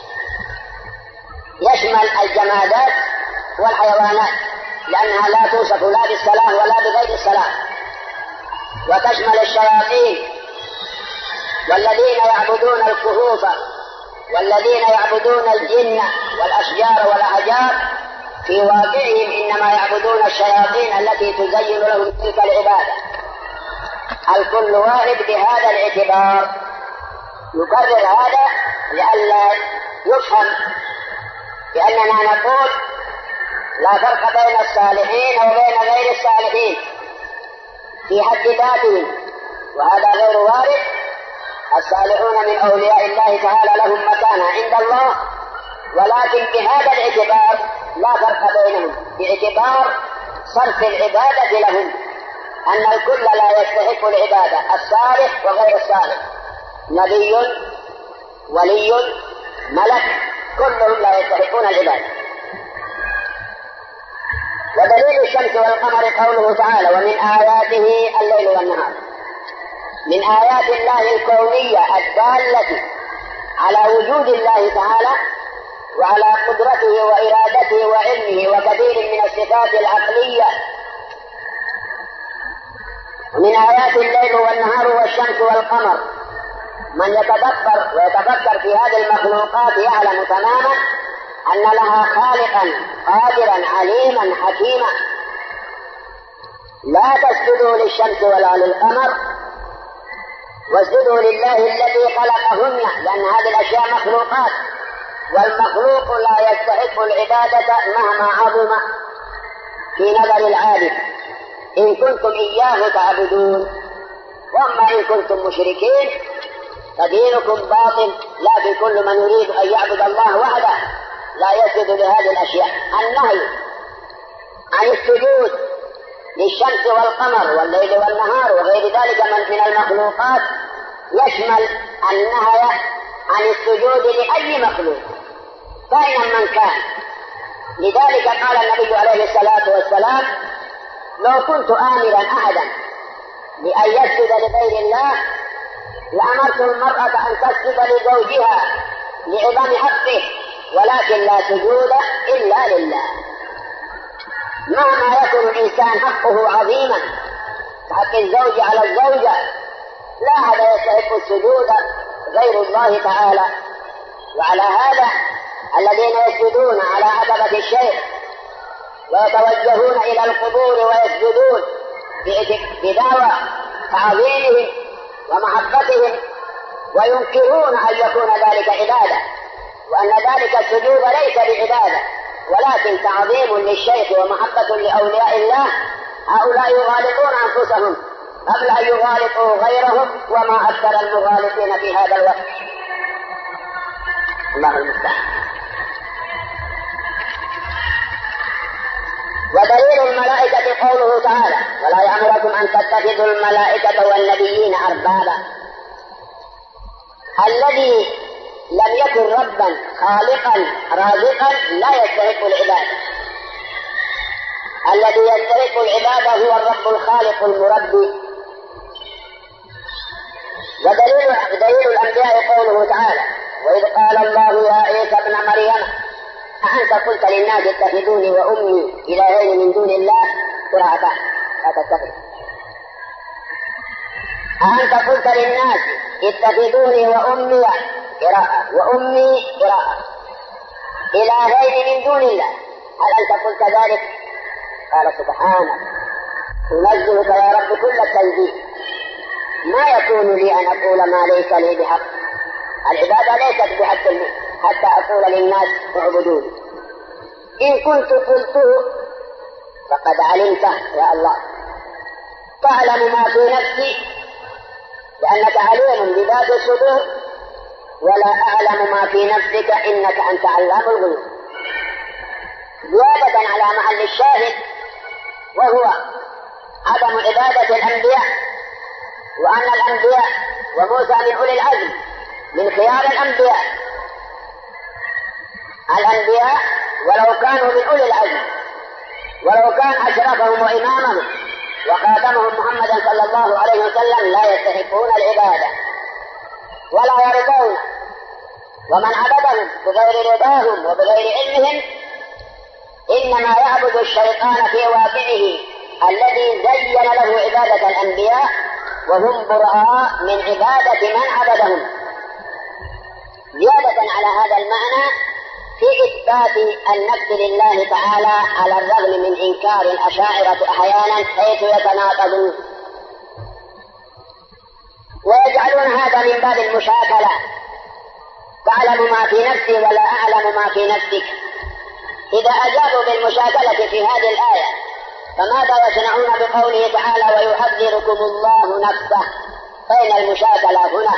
يشمل الجمادات والحيوانات، لأنها لا توصف لا بالصلاح ولا بغير الصلاح، وتشمل الشياطين والذين يعبدون الكهوف والذين يعبدون الجن والأشجار والأحجار، في واقعهم إنما يعبدون الشياطين التي تزين لهم تلك العبادة. الكل وارد بهذا الاعتبار. نكرر هذا لئلا يفهم بأننا نقول لا فرق بين الصالحين وبين غير الصالحين في حد ذاتهم، وهذا غير وارد. الصالحون من أولياء الله تعالى لهم مكانة عند الله، ولكن بهذا الاعتبار لا فرق بينهم، باعتبار صرف العبادة لهم، أن الكل لا يستحق العبادة، الصالح وغير الصالح، نبي ولي ملك، كلهم لا يستحقون العبادة. ودليل الشمس والقمر قوله تعالى: ومن آياته الليل والنهار. من آيات الله الكونية الدالة على وجود الله تعالى وعلى قدرته وإرادته وعلمه وكثير من الصفات العقلية. من آيات الليل والنهار والشمس والقمر. من يتدبر ويتفكر في هذه المخلوقات يعلم تماما أن لها خالقا قادرا عليما حكيما. لا تسجدوا للشمس ولا للقمر واسجدوا لله الذي خلقهن، لأن هذه الأشياء مخلوقات، والمخلوق لا يستحق العبادة مهما عظم في نظر العابد إن كنتم إياه تعبدون. وأما إن كنتم مشركين فدينكم باطل، لكن كل من يريد أن يعبد الله وحده لا يسجد لهذه الأشياء. النهي عن السجود للشمس والقمر والليل والنهار وغير ذلك من المخلوقات يشمل النهي عن السجود لأي مخلوق كائنا من كان. لذلك قال النبي عليه الصلاة والسلام: لو كنت آمرا أحدا بأن يسجد لغير الله لأمرت المرأة أن تسجد لزوجها لعظم حقه، ولكن لا سجود إلا لله. مهما يكون الإنسان حقه عظيما حق الزوج على الزوجة، لا أحد يستحق السجود غير الله تعالى. وعلى هذا الذين يسجدون على عتبة الشيخ ويتوجهون إلى القبور ويسجدون بدعوى تعظيمهم ومحبتهم وينكرون أن يكون ذلك عبادة، وأن ذلك السجود ليس بعبادة ولكن تعظيم للشيخ ومحبة لأولياء الله، هؤلاء يغالطون أنفسهم قبل أن يغالطوا غيرهم، وما أكثر المغالطين في هذا الوقت. الله المستعان. ودليل الملائكة قوله تعالى: ولا يأمركم أن تتخذوا الملائكة والنبيين أربابا. الذي لم يكن ربا خالقا رازقا لا يستحق العبادة. الذي يستحق العبادة هو الرب الخالق المربي. ودليل الأنبياء قوله تعالى: وإذ قال الله يا عيسى ابن مريم أأنت قلت للناس اتخذوني وأمي إلهين من دون الله؟ قراءتان لا تتخذ. أأنت قلت للناس اتخذوني وأمي قراءة وأمي قراءة إلهين من دون الله، هل أنت قلت ذلك؟ قال سبحانك أنزهك يا رب كل التنزيه، ما يكون لي أن أقول ما ليس لي بحق. العبادة ليست بحق حتى أقول للناس اعبدوني. إن كنت قلته فقد علمته يا الله، تعلم ما في نفسي لأنك عليم بذات الصدور، ولا أعلم ما في نفسك إنك أنت علام الغيوب. زيادة على محل الشاهد وهو عدم عبادة الأنبياء، وأن الأنبياء وموسى من أولي العزم من خيار الأنبياء. الأنبياء ولو كانوا من أولي العزم ولو كان أشرفهم وإمامهم وخاتمهم محمدا صلى الله عليه وسلم لا يستحقون العبادة ولا يرضون، ومن عبدهم بغير رضاهم وبغير علمهم إنما يعبد الشيطان في واقعه الذي زين له عبادة الأنبياء وهم براء من عبادة من عبدهم. زيادة على هذا المعنى في إثبات النفس لله تعالى على الرغم من إنكار الأشاعرة أحيانا حيث يتناقضون ويجعلون هذا من باب المشاكلة، تعلم ما في نفسي ولا أعلم ما في نفسك. إذا أجابوا بالمشاكلة في هذه الآية فماذا يصنعون بقوله تعالى ويحذركم الله نفسه؟ أين المشاكلة هنا؟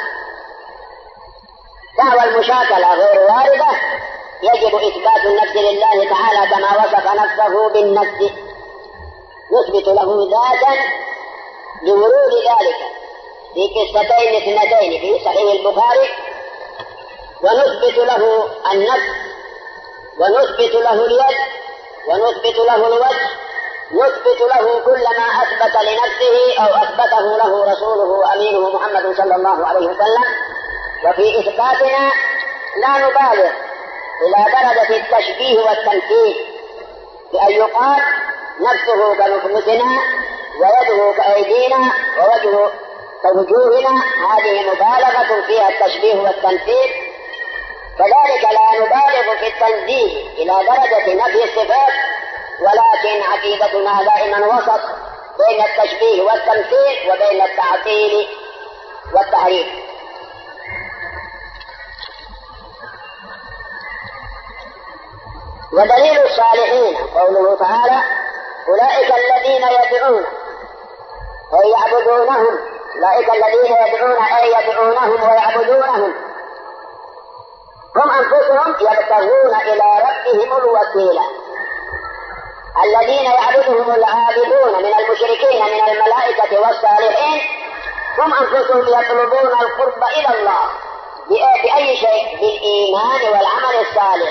دعوى المشاكلة غير واردة، يجب إثبات النفس لله تعالى كما وصف نفسه بالنفس، نثبت له ذاتا لورود ذلك في قصتين اثنتين في صحيح البخاري، ونثبت له النفس ونثبت له اليد ونثبت له الوجه، نثبت له كل ما أثبت لنفسه أو أثبته له رسوله وأمينه محمد صلى الله عليه وسلم. وفي إثباتنا لا نبالغ إلى درجة التشبيه والتمثيل بأن يقال نفسه كنفوسنا ويده كأيدينا ووجهه كوجوهنا، هذه مبالغة فيها التشبيه والتمثيل. كذلك لا نبالغ في التنزيه إلى درجة نفي الصفات، ولكن عقيدتنا دائما وسط بين التشبيه والتمثيل وبين التعطيل والتحريف. ودليل الصالحين قوله تعالى أولئك الذين يدعون أي يعبدونهم، أولئك الذين يدعون أي يدعونهم ويعبدونهم، هم أنفسهم يبتغون إلى ربهم الوسيلة. الذين يعبدهم العابدون من المشركين من الملائكة والصالحين هم أنفسهم يطلبون القرب إلى الله بأي شيء؟ بالإيمان والعمل الصالح.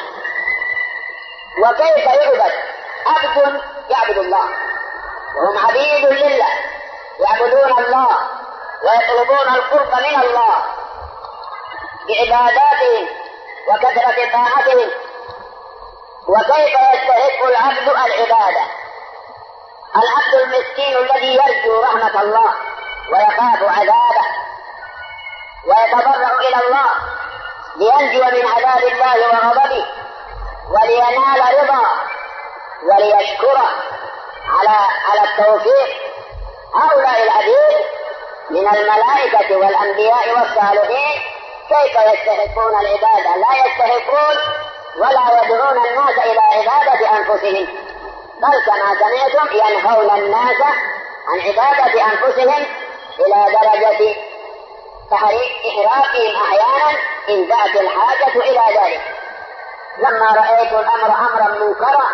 وكيف يعبد؟ عبد يعبد الله وهم عبيد لله يعبدون الله ويطلبون القرب من الله بعباداتهم وكثرة طاعتهم. وكيف يستحق العبد العبادة؟ العبد المسكين الذي يرجو رحمة الله ويخاف عذابه ويتضرع إلى الله لينجو من عذاب الله وغضبه ولينال رضا وليشكره على التوفيق. هؤلاء العبيد من الملائكة والأنبياء والصالحين كيف يستحقون العبادة؟ لا يستحقون ولا يدعون الناس إلى عبادة أنفسهم، بل كما سمعتم ينهون الناس عن عبادة أنفسهم إلى درجة إحراقهم أحيانا إن دعت الحاجة إلى ذلك. لما رأيت الأمر أمرا منكرا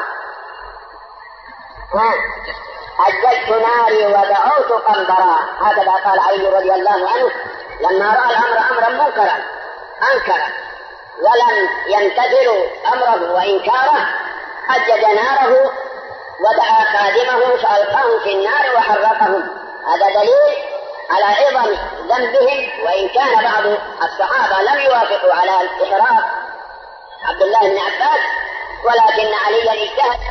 أجلت ناري ودعوت قنبرا، هكذا قال علي رضي الله عنه لما رأى الأمر أمرا منكرا أنكر ولم يمتثلوا أمره وإنكاره أجد ناره ودعا خادمه فألقاهم في النار وحرقهم. هذا دليل على عظم ذنبهم، وإن كان بعض الصحابة لم يوافقوا على إحراق عبد الله بن عباس، ولكن عليا اجتهد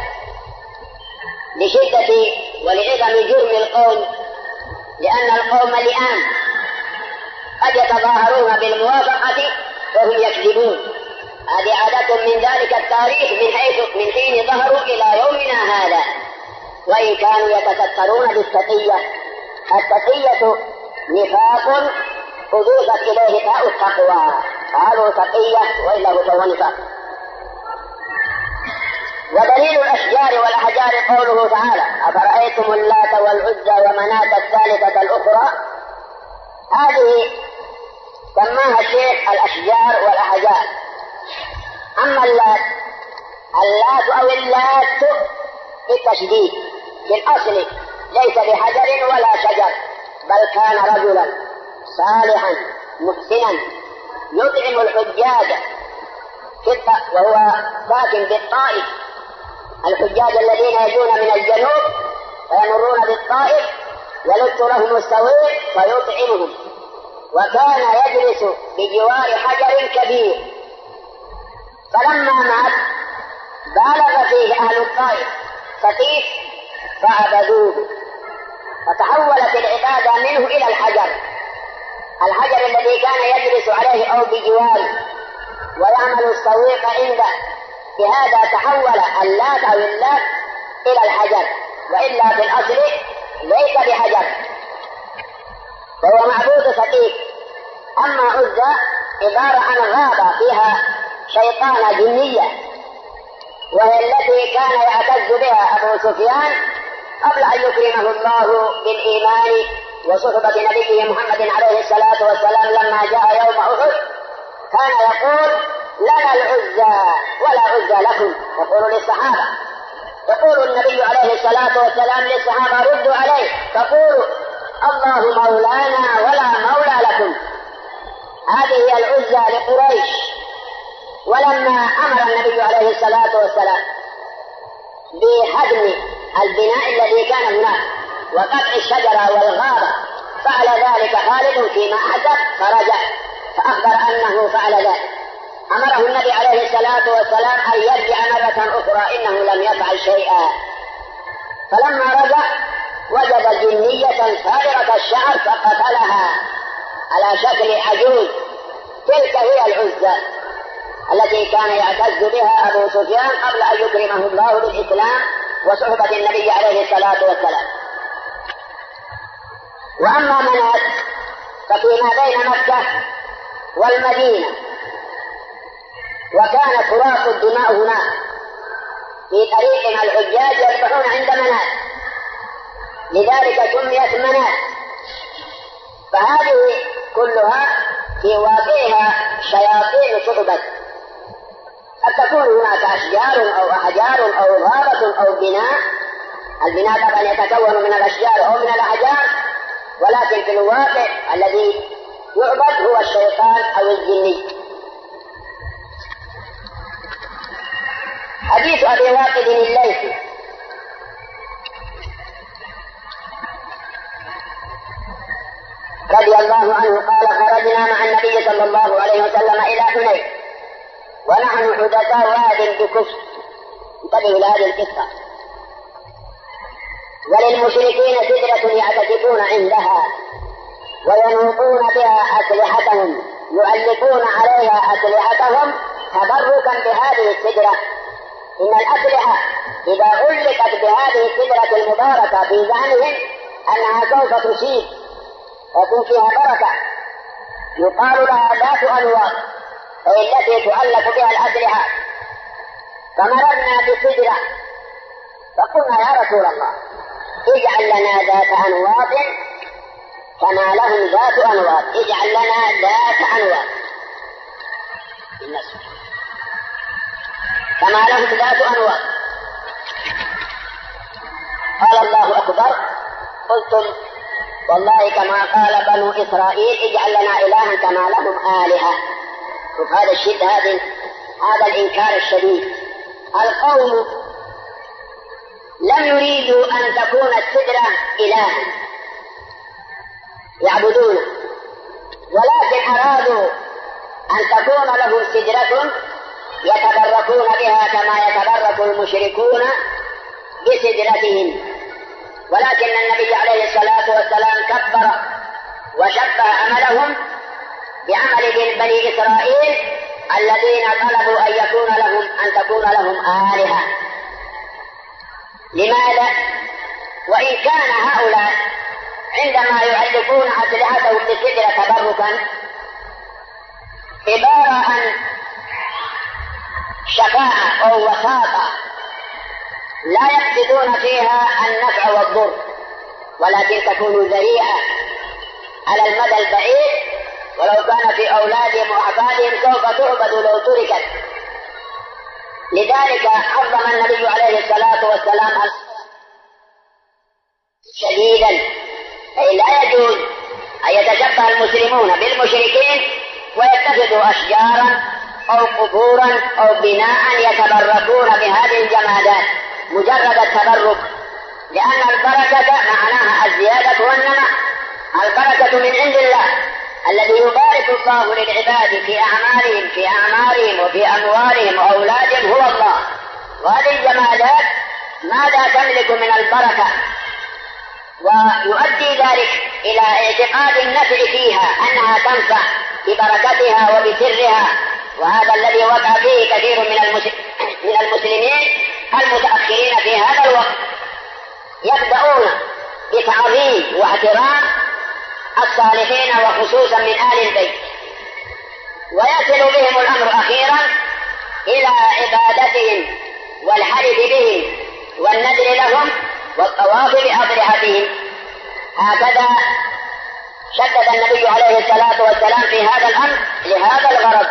لشدة ولعظم جرم القوم، لأن القوم لئام قد يتظاهرون بالموافقة وهم يكذبون. هذه عادة من ذلك التاريخ من حين ظهروا إلى يومنا هذا، وإن كانوا يتسترون بالتقية. التقية نفاق أضيفت إليه تاء التقوى، قالوا تقية وإلا هو نفاق. ودليل الأشجار والأحجار قوله تعالى أفرأيتم اللات والعزى ومناة الثالثة الأخرى. هذه سماها الشيخ الأشجار والأحجار. أما اللات أو اللات بالتشديد في الأصل ليس بحجر ولا شجر، بل كان رجلا صالحا محسنا يطعم الحجاج وهو ساكن بالطائف، الحجاج الذين يجون من الجنوب ويمرون بالطائف يلت لهم السويق فيطعمهم، وكان يجلس بجوار حجر كبير، فلما مات بالغ فيه أهل الطائف سقيف فعبدوه، فتحولت العبادة منه إلى الحجر الذي كان يجلس عليه أو بجواره ويعمل السويق عنده، بهذا تحول اللات أو اللات إلى الحجر، وإلا في الأصل ليس بحجر وهو معبود سقيف. أما عزى عبارة عن غابة فيها شيطانة جنية، وهي التي كان يعتز بها أبو سفيان قبل أن يكرمه الله بالإيمان وصحبة نبيه محمد عليه الصلاة والسلام. لما جاء يوم أحد كان يقول لنا العزى ولا عزى لكم، يقول للصحابة، يقول النبي عليه الصلاة والسلام للصحابة ردوا عليه فقولوا الله مولانا ولا مولى لكم. هذه هي العزى لقريش. ولما أمر النبي عليه الصلاة والسلام بهدم البناء الذي كان هناك وقطع الشجرة والغابة فعل ذلك خالد فيما أحدث فرجع فأخبر أنه فعل ذلك. أمره النبي عليه الصلاة والسلام أن يرجع مرة أخرى إنه لم يفعل شيئا. فلما رجع وجد جنية فارغة الشعر فقتلها على شكل عجوز. تلك هي العزى التي كان يعتز بها أبو سفيان قبل أن يكرمه الله بالإسلام وصحبة النبي عليه الصلاة والسلام. وأما منات ففيما بين مكة والمدينة، وكان تراق الدماء هناك في طريق الحجاج يذبحون عند منات، لذلك سميت منات. فهذه كلها في واقعها شياطين صحبة، قد تكون هناك أشجار أو أحجار أو غابة أو بناء. البناء طبعا يتكون من الأشجار أو من الأحجار، ولكن في الواقع الذي يعبد هو الشيطان أو الجني. حديث أبي واقد الليثي رضي الله عنه قال خرجنا مع النبي صلى الله عليه وسلم إلى حنين ونحن حدثاء واد بكفر. انتبهوا لهذه القصة. وللمشركين سدرة يعتكفون عندها وينوطون بها أسلحتهم، يؤلفون عليها أسلحتهم تبركا بهذه السدرة. إن الأسلحة إذا علقت بهذه السدرة المباركة في زعمهم أنها سوف تصيب ويكون فيها بركة، يقال لها ذات أنواط، وهي التي تؤلف بها الأسلحة. فمررنا بسدرة فقلنا يا رسول الله اجعل لنا ذات أنواط كما لهم ذات أنواط، اجعل لنا ذات أنواط كما لهم ذات أنواط. قال الله أكبر. قلتم والله كما قال بنو إسرائيل اجعل لنا إلها كما لهم آلهة. هذا الشد، هذا الإنكار الشديد. القوم لم يريدوا أن تكون السدرة إلها يعبدونه، ولكن أرادوا أن تكون لهم سدرة يتبركون بها كما يتبرك المشركون بسدرتهم. ولكن النبي عليه الصلاة والسلام كبر وشبه عملهم بعمل بني إسرائيل الذين طلبوا أن تكون لهم آلهة. لماذا؟ وإن كان هؤلاء عندما يعلقون أسلحتهم بالسدرة تبركا عبارة عن شفاعة أو وساطة لا يقصدون فيها النفع والضر، ولكن تكون ذريعة على المدى البعيد، ولو كان في أولادهم وأحفادهم سوف تعبد لو تركت. لذلك عظم النبي عليه الصلاة والسلام شديدا، أي لا يجوز أن يتشبه المسلمون بالمشركين ويتخذوا أشجارا أو قبورا أو بناء يتبركون بهذه الجمادات، مجرد التبرك، لأن البركة معناها الزيادة والنماء. البركة من عند الله الذي يبارك الله للعباد في أعمالهم في أعمارهم وفي أموالهم وأولادهم هو الله. وهذه الجمادات ماذا تملك من البركة؟ ويؤدي ذلك إلى اعتقاد النفع فيها أنها تنفع ببركتها وبسرها. وهذا الذي وقع فيه كثير من المسلمين المتأخرين في هذا الوقت، يبدأون بتعظيم واحترام الصالحين وخصوصا من آل البيت، ويصل بهم الأمر أخيرا إلى عبادتهم والحلف بهم والنذر لهم والطواف بأضرحتهم. هكذا شدد النبي عليه الصلاة والسلام في هذا الأمر لهذا الغرض.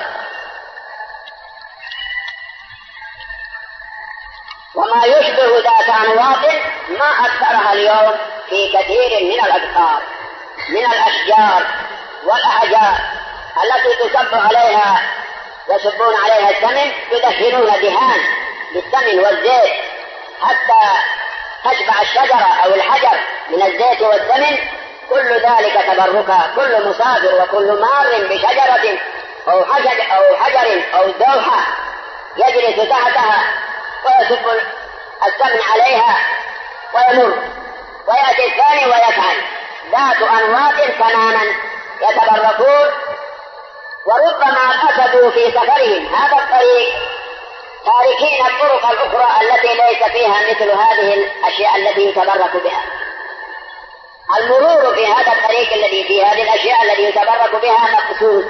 وما يشبه ذات أنواط ما أكثرها اليوم في كثير من الأذكار من الأشجار والأحجار التي تصب عليها يصبون عليها السمن، يدهنون دهان بالسمن والزيت حتى تشبع الشجرة أو الحجر من الزيت والسمن. كل ذلك تبركها. كل مسافر وكل مار بشجرة أو حجر أو دوحة يجلس تحتها ويصب السمن عليها ويمر، ويأتي الثاني ويفعل. ذات أنواط تماما يتبركون. وربما قصدوا في سفرهم هذا الطريق تاركين الطرق الأخرى التي ليس فيها مثل هذه الأشياء التي يتبرك بها. المرور في هذا الطريق الذي فيه هذه الأشياء التي يتبرك بها مقصود.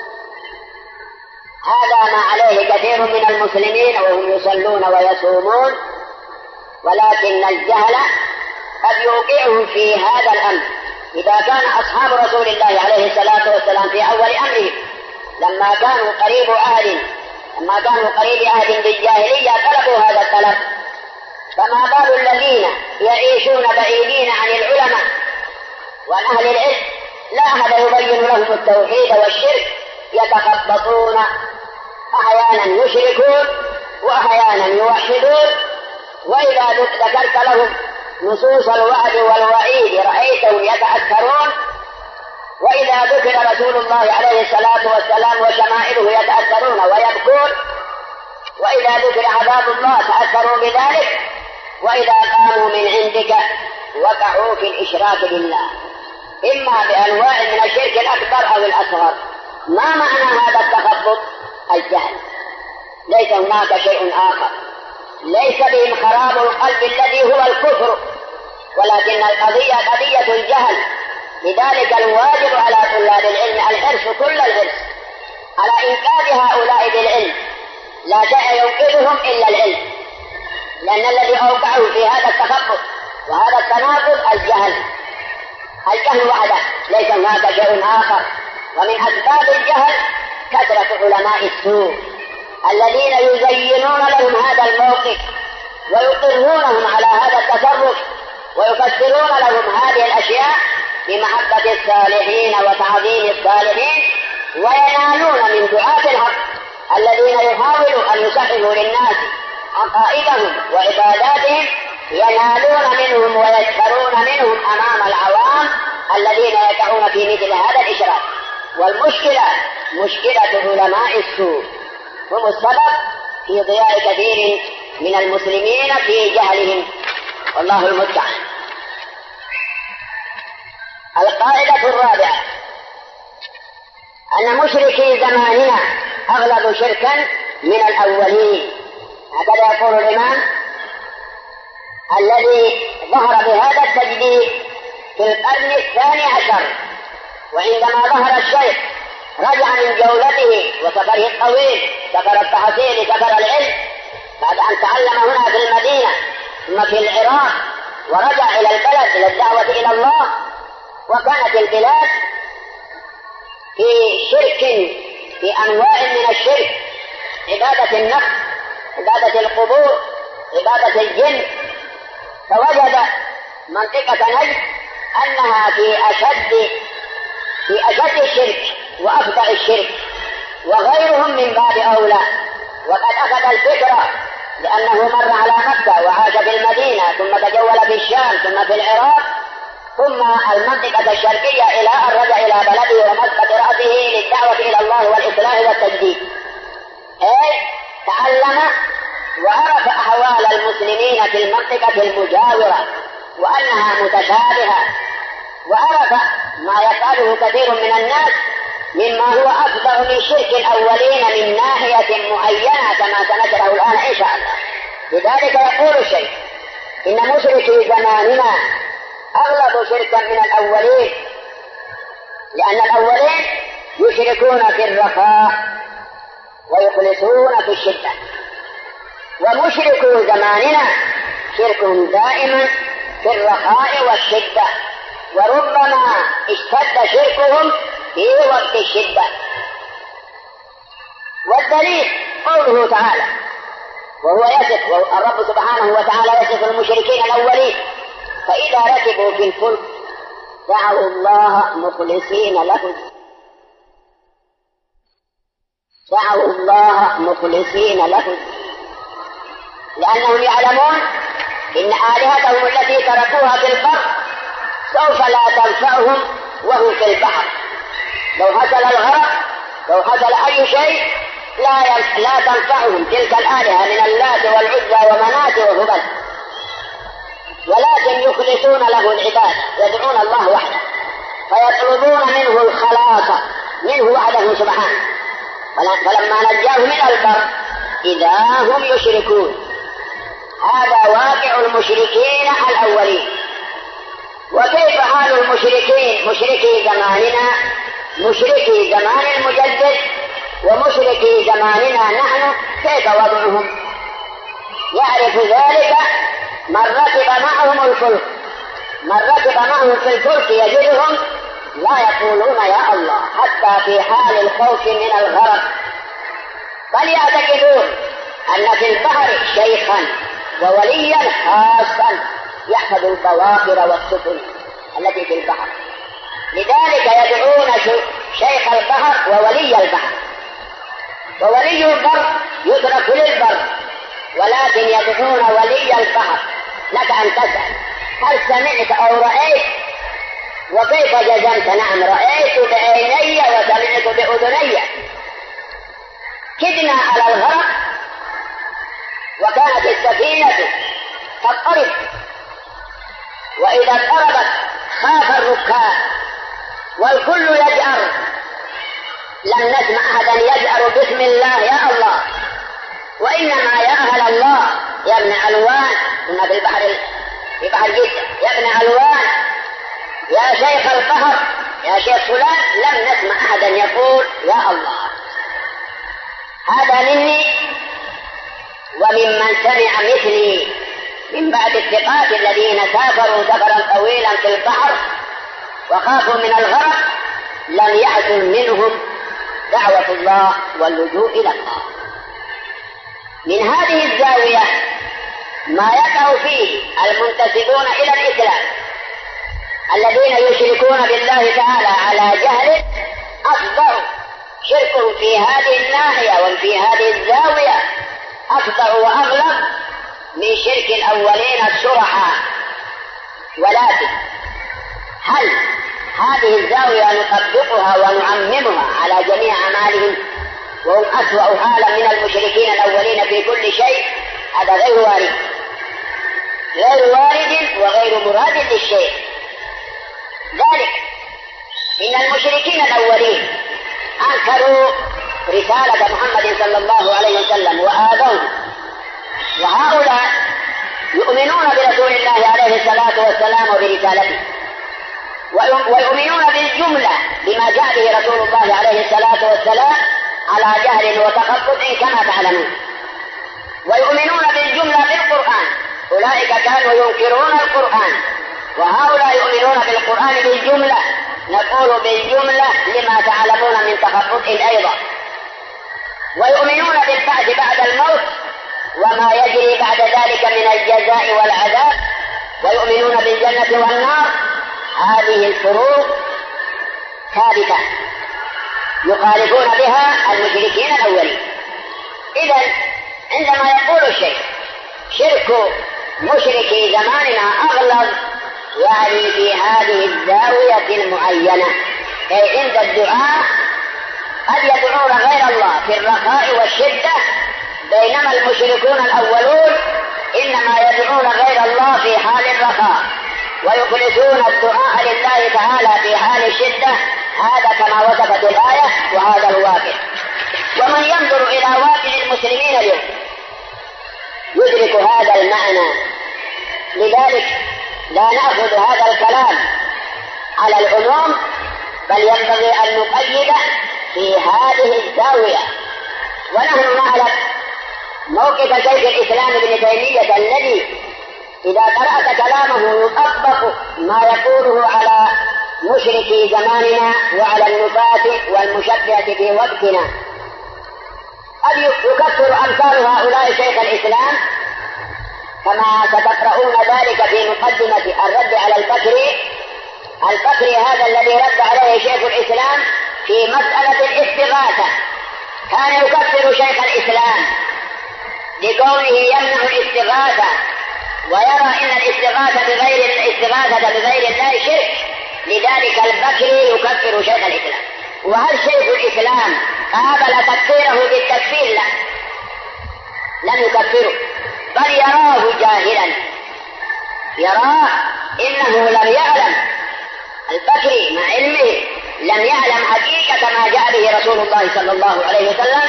هذا ما عليه كثير من المسلمين وهم يصلون ويصومون، ولكن الجهل قد يوقعهم في هذا الأمر. إذا كان أصحاب رسول الله عليه الصلاة والسلام في أول أمرهم لما كانوا قريب عهد بالجاهلية طلبوا هذا الطلب، فما بال الذين يعيشون بعيدين عن العلماء وعن أهل العلم لا أحد يبين لهم التوحيد والشرك، يتخبطون، أحيانا يشركون وأحيانا يوحدون. وإذا ذكرت لهم نصوص الوعد والوعيد رأيتهم يتأثرون، وإذا ذكر رسول الله عليه الصلاة والسلام وشمائله يتأثرون ويبكون، وإذا ذكر عذاب الله تأثروا بذلك، وإذا قاموا من عندك وقعوا في الإشراك بالله إما بأنواع من الشرك الأكبر أو الأصغر. ما معنى هذا التخبط؟ الجهل. ليس هناك شيء آخر، ليس بهم خراب القلب الذي هو الكفر، ولكن القضية قضية الجهل. لذلك الواجب على طلاب العلم الحرص كل الحرص على إنقاذ هؤلاء بالعلم. لا شيء ينقذهم إلا العلم، لأن الذي أوقعه في هذا التخبط وهذا التناقض الجهل وحده، ليس هناك شيء آخر. ومن أسباب الجهل كثرة علماء السوء الذين يزينون لهم هذا الموقف ويقرونهم على هذا التصرف ويفسرون لهم هذه الأشياء بمحبة الصالحين وتعظيم الصالحين، وينالون من دعاة الحق الذين يحاولوا أن يصححوا للناس عقائدهم وعباداتهم، ينالون منهم ويسخرون منهم أمام العوام الذين يقعون في مثل هذا الإشراك. والمشكلة مشكلة علماء السوء، هم السبب في ضياع كثير من المسلمين في جهلهم، والله المستعان. القاعدة الرابعة أن مشركي زماننا أغلب شركا من الأولين. هكذا يقول الإمام الذي ظهر بهذا التجديد في القرن 12، وعندما ظهر الشيخ رجع من جولته وسفره الطويل، سفر التحصيل، سفر العلم، بعد أن تعلم هنا في المدينة ثم في العراق، ورجع إلى البلد إلى الدعوة إلى الله. وكانت البلاد في شرك، في أنواع من الشرك، عبادة النفس، عبادة القبور، عبادة الجن. فوجد منطقة نجد أنها في أشد الشرك وأفضل الشرك، وغيرهم من باب أولى. وقد أخذ الفكرة لأنه مر على مكة وعاش في المدينة ثم تجول في الشام ثم في العراق ثم المنطقة الشرقية إلى أن رجع إلى بلده ومسقط رأسه للدعوة إلى الله والإصلاح والتجديد. تعلم وعرف أحوال المسلمين في المنطقة المجاورة وأنها متشابهة، وعرف ما يفعله كثير من الناس مما هو أكبر من شرك الأولين من ناحية معينة كما سنشرح الآن إن شاء الله. لذلك يقول الشيخ إن مشركي زماننا أغلب شركا من الأولين، لأن الأولين يشركون في الرخاء ويخلصون في الشدة، ومشركو زماننا شركهم دائما في الرخاء والشدة، وربما اشتد شركهم في وقت الشدة. والدليل قوله تعالى وهو يصف الرب سبحانه وتعالى يصف المشركين الأولين فإذا ركبوا في الفلك دعوا الله مخلصين له لأنهم يعلمون إن آلهتهم التي تركوها في البر سوف لا تنفعهم وهم في البحر. لو حصل الغرق لو حصل أي شيء لا تنفعهم تلك الآلهة من اللات والعزى ومناة وهبل، ولكن يخلصون له العبادة، يدعون الله وحده فيطلبون منه الخلاص منه وحده سبحانه. فلما نجاه من البر إذا هم يشركون. هذا واقع المشركين الأولين. وكيف حال المشركين مشركي زماننا، مشركي زمان المجدد ومشركي زماننا نحن، كيف وضعهم؟ يعرف ذلك من ركب معهم في الفلك يجدهم لا يقولون يا الله حتى في حال الخوف من الغرق، بل يعتقدون أن في البحر شيخا ووليا خاصا يحفظ البواخر والسفن التي في البحر. لذلك يدعون شيخ البحر وولي البحر. وولي البر يترك للبر، ولكن يدعون ولي البحر. لك أن تسأل هل سمعت أو رأيت؟ وكيف جزمت؟ نعم رأيت بعيني وسمعت بأذني. كدنا على الغرق وكانت السفينة تضطرب، وإذا اضطربت خاف الركاب والكل يجأر. لم نسمع أحدا يجأر باسم الله يا الله، وإنما يا أهل الله يا ابن علوان، كنا في بحر جدة، يا ابن علوان يا شيخ البحر يا شيخ فلان، لم نسمع أحدا يقول يا الله. هذا مني وممن سمع مثلي من بعد الثقات الذين سافروا سفرا طويلا في البحر وخافوا من الغرق لم يحصل منهم دعوة الله واللجوء إلى الله. من هذه الزاوية ما يقع فيه المنتسبون إلى الإسلام الذين يشركون بالله تعالى على جهل أكبر شرك في هذه الناحية وفي هذه الزاوية أكبر وأغلب من شرك الأولين الشرحاء. ولكن هل هذه الزاوية نطبقها ونعممها على جميع أعمالهم وهم أسوأ حالا من المشركين الأولين في كل شيء؟ هذا غير وارد وغير مراد للشيء. ذلك إن المشركين الأولين أنكروا رسالة محمد صلى الله عليه وسلم وآذوه، وهؤلاء يؤمنون برسول الله عليه الصلاة والسلام وبرسالته، ويؤمنون بالجملة بما جاء به رسول الله عليه الصلاة والسلام على جهل وتخطط كما تعلمون، ويؤمنون بالجملة بالقرآن. أولئك كانوا ينكرون القرآن، وهؤلاء يؤمنون بالقرآن بالجملة. نقول بالجملة لما تعلمون من تخطط أيضا. ويؤمنون بالبعث بعد الموت وما يجري بعد ذلك من الجزاء والعذاب، ويؤمنون بالجنة والنار. هذه الفروق ثابتة يخالفون بها المشركين الأولين. إذن عندما يقول الشيخ شرك مشركي زماننا أغلظ، يعني في هذه الزاوية المعينة، أي عند الدعاء قد يدعون غير الله في الرخاء والشدة، بينما المشركون الأولون إنما يدعون غير الله في حال الرخاء ويخلصون الدعاء لله تعالى في حال الشدة. هذا كما وصفت الآية، وهذا الواقع. ومن ينظر إلى واقع المسلمين اليوم يدرك هذا المعنى. لذلك لا نأخذ هذا الكلام على العموم، بل ينبغي أن نقيد في هذه الزاوية. ونحن نعلم موقف شيخ الإسلام ابن تيمية الذي إذا قرأت كلامه يطبق ما يقوله على مشركي زماننا وعلى النفاة والمشبهة في وقتنا. قد يكفر أمثال هؤلاء شيخ الإسلام كما ستقرؤون ذلك في مقدمة الرد على البكري. البكري هذا الذي رد عليه شيخ الإسلام في مسألة الاستغاثة كان يكفر شيخ الإسلام لقوله يمنع الاستغاثة ويرى إن الاستغاثة بغير الله شرك. لذلك البكري يكفر شيخ الإسلام. وهل شيخ الإسلام قابل تكفيره بالتكفير؟ لا، لم يكفره، بل يراه جاهلا، يراه إنه لم يعلم. البكري مع علمه لم يعلم حقيقة ما جاء به رسول الله صلى الله عليه وسلم،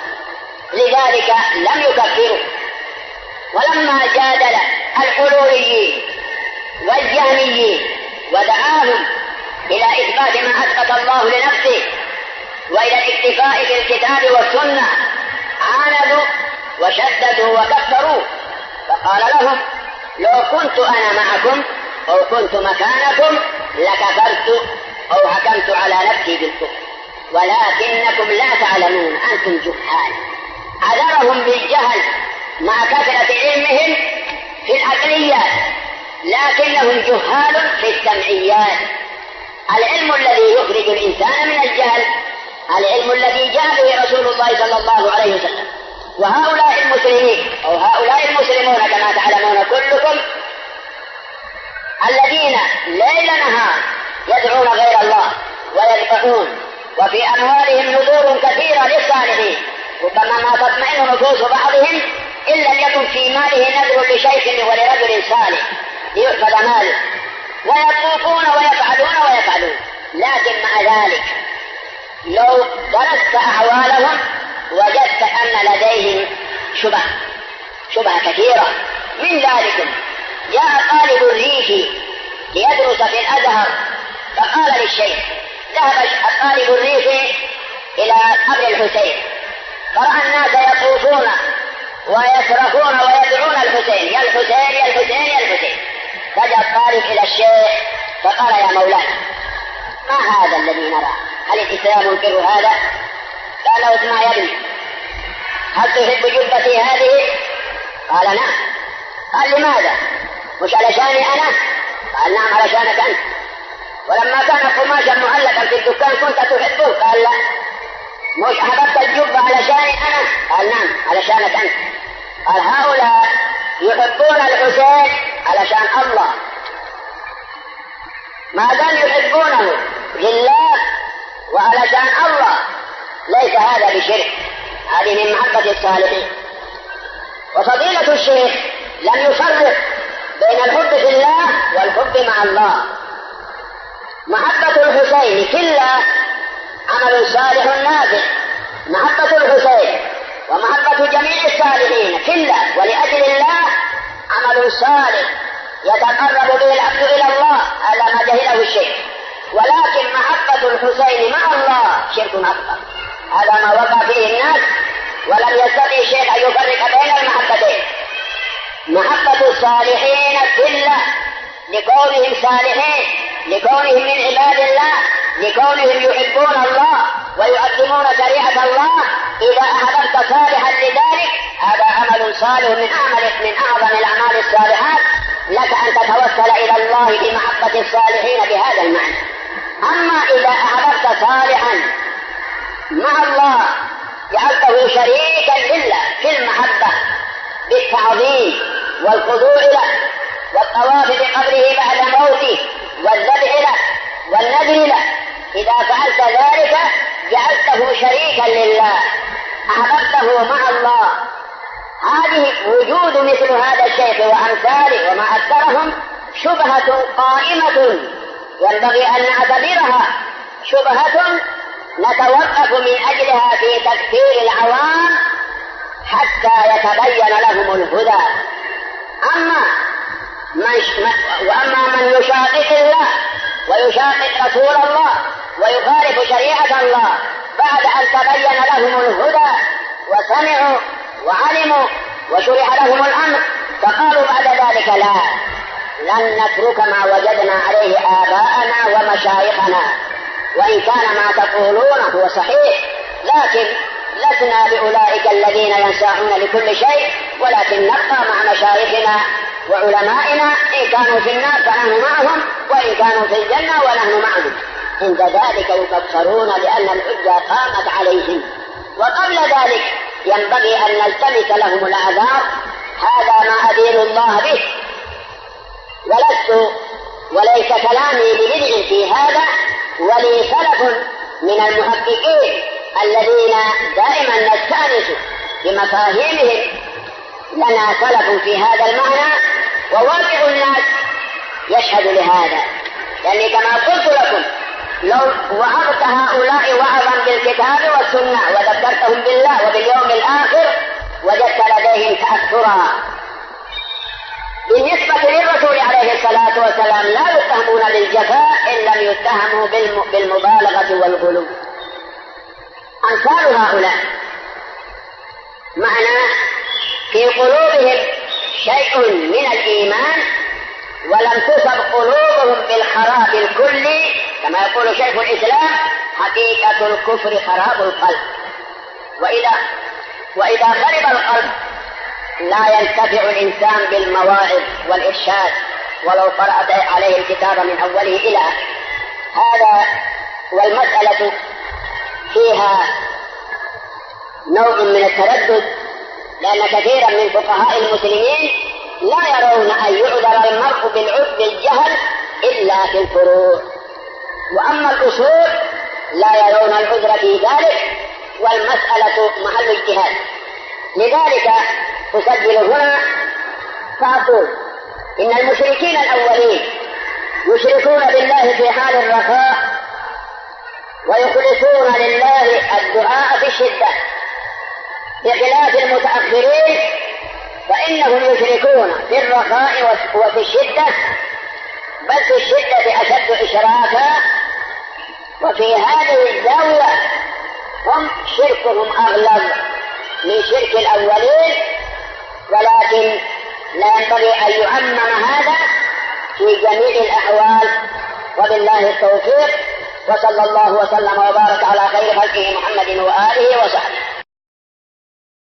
لذلك لم يكفره. ولما جادل الحلوليين والجهميين ودعاهم إلى إثبات ما أثبت الله لنفسه وإلى الاكتفاء بالكتاب والسنة، عاندوا وشددوا وكفروا. فقال لهم لو كنت أنا معكم أو كنت مكانكم لكفرت أو حكمت على نفسي بالكفر، ولكنكم لا تعلمون، أنتم جهال. عذرهم بالجهل مع كثرة علمهم في العقليات، لكنهم جهال في السمعيات. العلم الذي يخرج الإنسان من الجهل العلم الذي جاء به رسول الله صلى الله عليه وسلم. وهؤلاء المسلمين أو هؤلاء المسلمون كما تعلمون كلكم الذين ليل نهار يدعون غير الله ويذبحون، وفي أموالهم نذور كثيرة للصالحين، ربما ما تطمئن نفوس بعضهم إلا أن يكن في ماله نذر لشيخ ولرجل صالح ليحفظ ماله، ويطوفون ويفعلون. لكن مع ذلك لو درست أحوالهم وجدت أن لديهم شبه كثيرة. من ذلك جاء طالب الريف ليدرس في الأزهر، فقال للشيخ ذهب الطالب الريف إلى قبر الحسين، فرأى الناس يطوفون ويصرخون ويدعون الحسين، يا الحسين يا الحسين يا الحسين. رجع الطالب إلى الشيخ فقال يا مولانا ما هذا الذي نرى؟ هل الإسلام ينكر هذا؟ قال له اسمع يا ابني، هل تحب جبتي هذه؟ قال نعم. قال لماذا؟ مش علشاني أنا؟ قال نعم علشانك أنت. ولما كان قماشا معلقا في الدكان كنت تحبه؟ قال لا. مش أحببت الجبة علشاني أنا؟ قال نعم علشانك أنت. قال هؤلاء يحبون الحسين علشان الله، ما دام يحبونه لله وعلشان الله ليس هذا بشرك، هذه من محبة الصالحين. وفضيلة الشيخ لم يفرق بين الحب في الله والحب مع الله. محبة الحسين في الله عمل صالح نافع، محبة الحسين ومحبة جميع الصالحين في الله ولأجل الله عمل صالح يتقرب به العبد إلى الله، هذا ما جهله الشيخ. ولكن محبة الحسين مع الله شرك أكبر، هذا ما وقع فيه الناس، ولم يستطيع الشيخ أن يفرق بين المحبتين. محبة الصالحين في الله لكونهم صالحين، لكونهم من عباد الله، لكونهم يحبون الله ويقدمون شريعة الله. إذا أحببت صالحا لذلك هذا عمل صالح من أعظم الأعمال الصالحات، لك أن تتوسل إلى الله بمحبة الصالحين بهذا المعنى. أما إذا أحببت صالحا مع الله جعلته شريكا لله في المحبة بالتعظيم والخضوع له والطواف بقبره بعد موته والذبح له والنذر له، إذا فعلت ذلك جعلته شريكا لله، أحببته مع الله. هذه وجود مثل هذا الشيخ وأمثاله وما أكثرهم شبهة قائمة ينبغي أن نعتبرها شبهة نتوقف من أجلها في تكفير العوام حتى يتبين لهم الهدى. وأما من يشاقق الله ويشاقق رسول الله ويخالف شريعة الله بعد أن تبين لهم الهدى وسمعوا وعلموا وشرح لهم الأمر، فقالوا بعد ذلك لا، لن نترك ما وجدنا عليه آباءنا ومشايخنا، وإن كان ما تقولون هو صحيح، لكن لسنا بأولئك الذين ينساعون لكل شيء، ولكن نبقى مع مشايخنا وعلمائنا، إن كانوا في النار فنحن معهم، وإن كانوا في الجنة ونحن معهم. عند ذلك يكفرون لأن الحجة قامت عليهم. وقبل ذلك ينبغي أن نلتمس لهم الأعذار. هذا ما أدين الله به، وليس كلامي ببدع في هذا، ولي سلف من المحققين الذين دائما نستأنس بمفاهيمهم، لنا سلف في هذا المعنى، وواقع الناس يشهد لهذا. لأني كما قلت لكم لو وعظت هؤلاء وعظا بالكتاب والسنة وذكرتهم بالله وباليوم الآخر وجدت لديهم تأثرا. بالنسبة للرسول عليه الصلاة والسلام لا يتهمون بالجفاء إن لم يتهموا بالمبالغة والغلو. أمثال هؤلاء معنى في قلوبهم شيء من الإيمان ولم تصب قلوبهم بالخراب الكلي، كما يقول شيخ الإسلام حقيقة الكفر خراب القلب، وإذا خرب القلب لا ينتفع الإنسان بالمواعظ والإرشاد ولو قرأت عليه الكتاب من أوله إلى هذا. والمسألة فيها نوع من التردد، لأن كثيرا من فقهاء المسلمين لا يرون أن يعذر المرء بالجهل إلا في الفروع، وأما الأصول لا يرون العذر في ذلك، والمسألة محل اجتهاد. لذلك أسجل هنا فأقول إن المشركين الأولين يشركون بالله في حال الرخاء ويخلصون لله الدعاء في الشدة، بخلاف المتأخرين فإنهم يشركون في الرخاء وفي الشدة، بل في الشدة أشد إشراكا. وفي هذه الزاوية هم شركهم أغلظ من شرك الأولين، ولكن لا ينبغي أن يعمم هذا في جميع الأحوال. وبالله التوفيق، وصلى الله وسلم وبارك على خير خلقه محمد وآله وصحبه.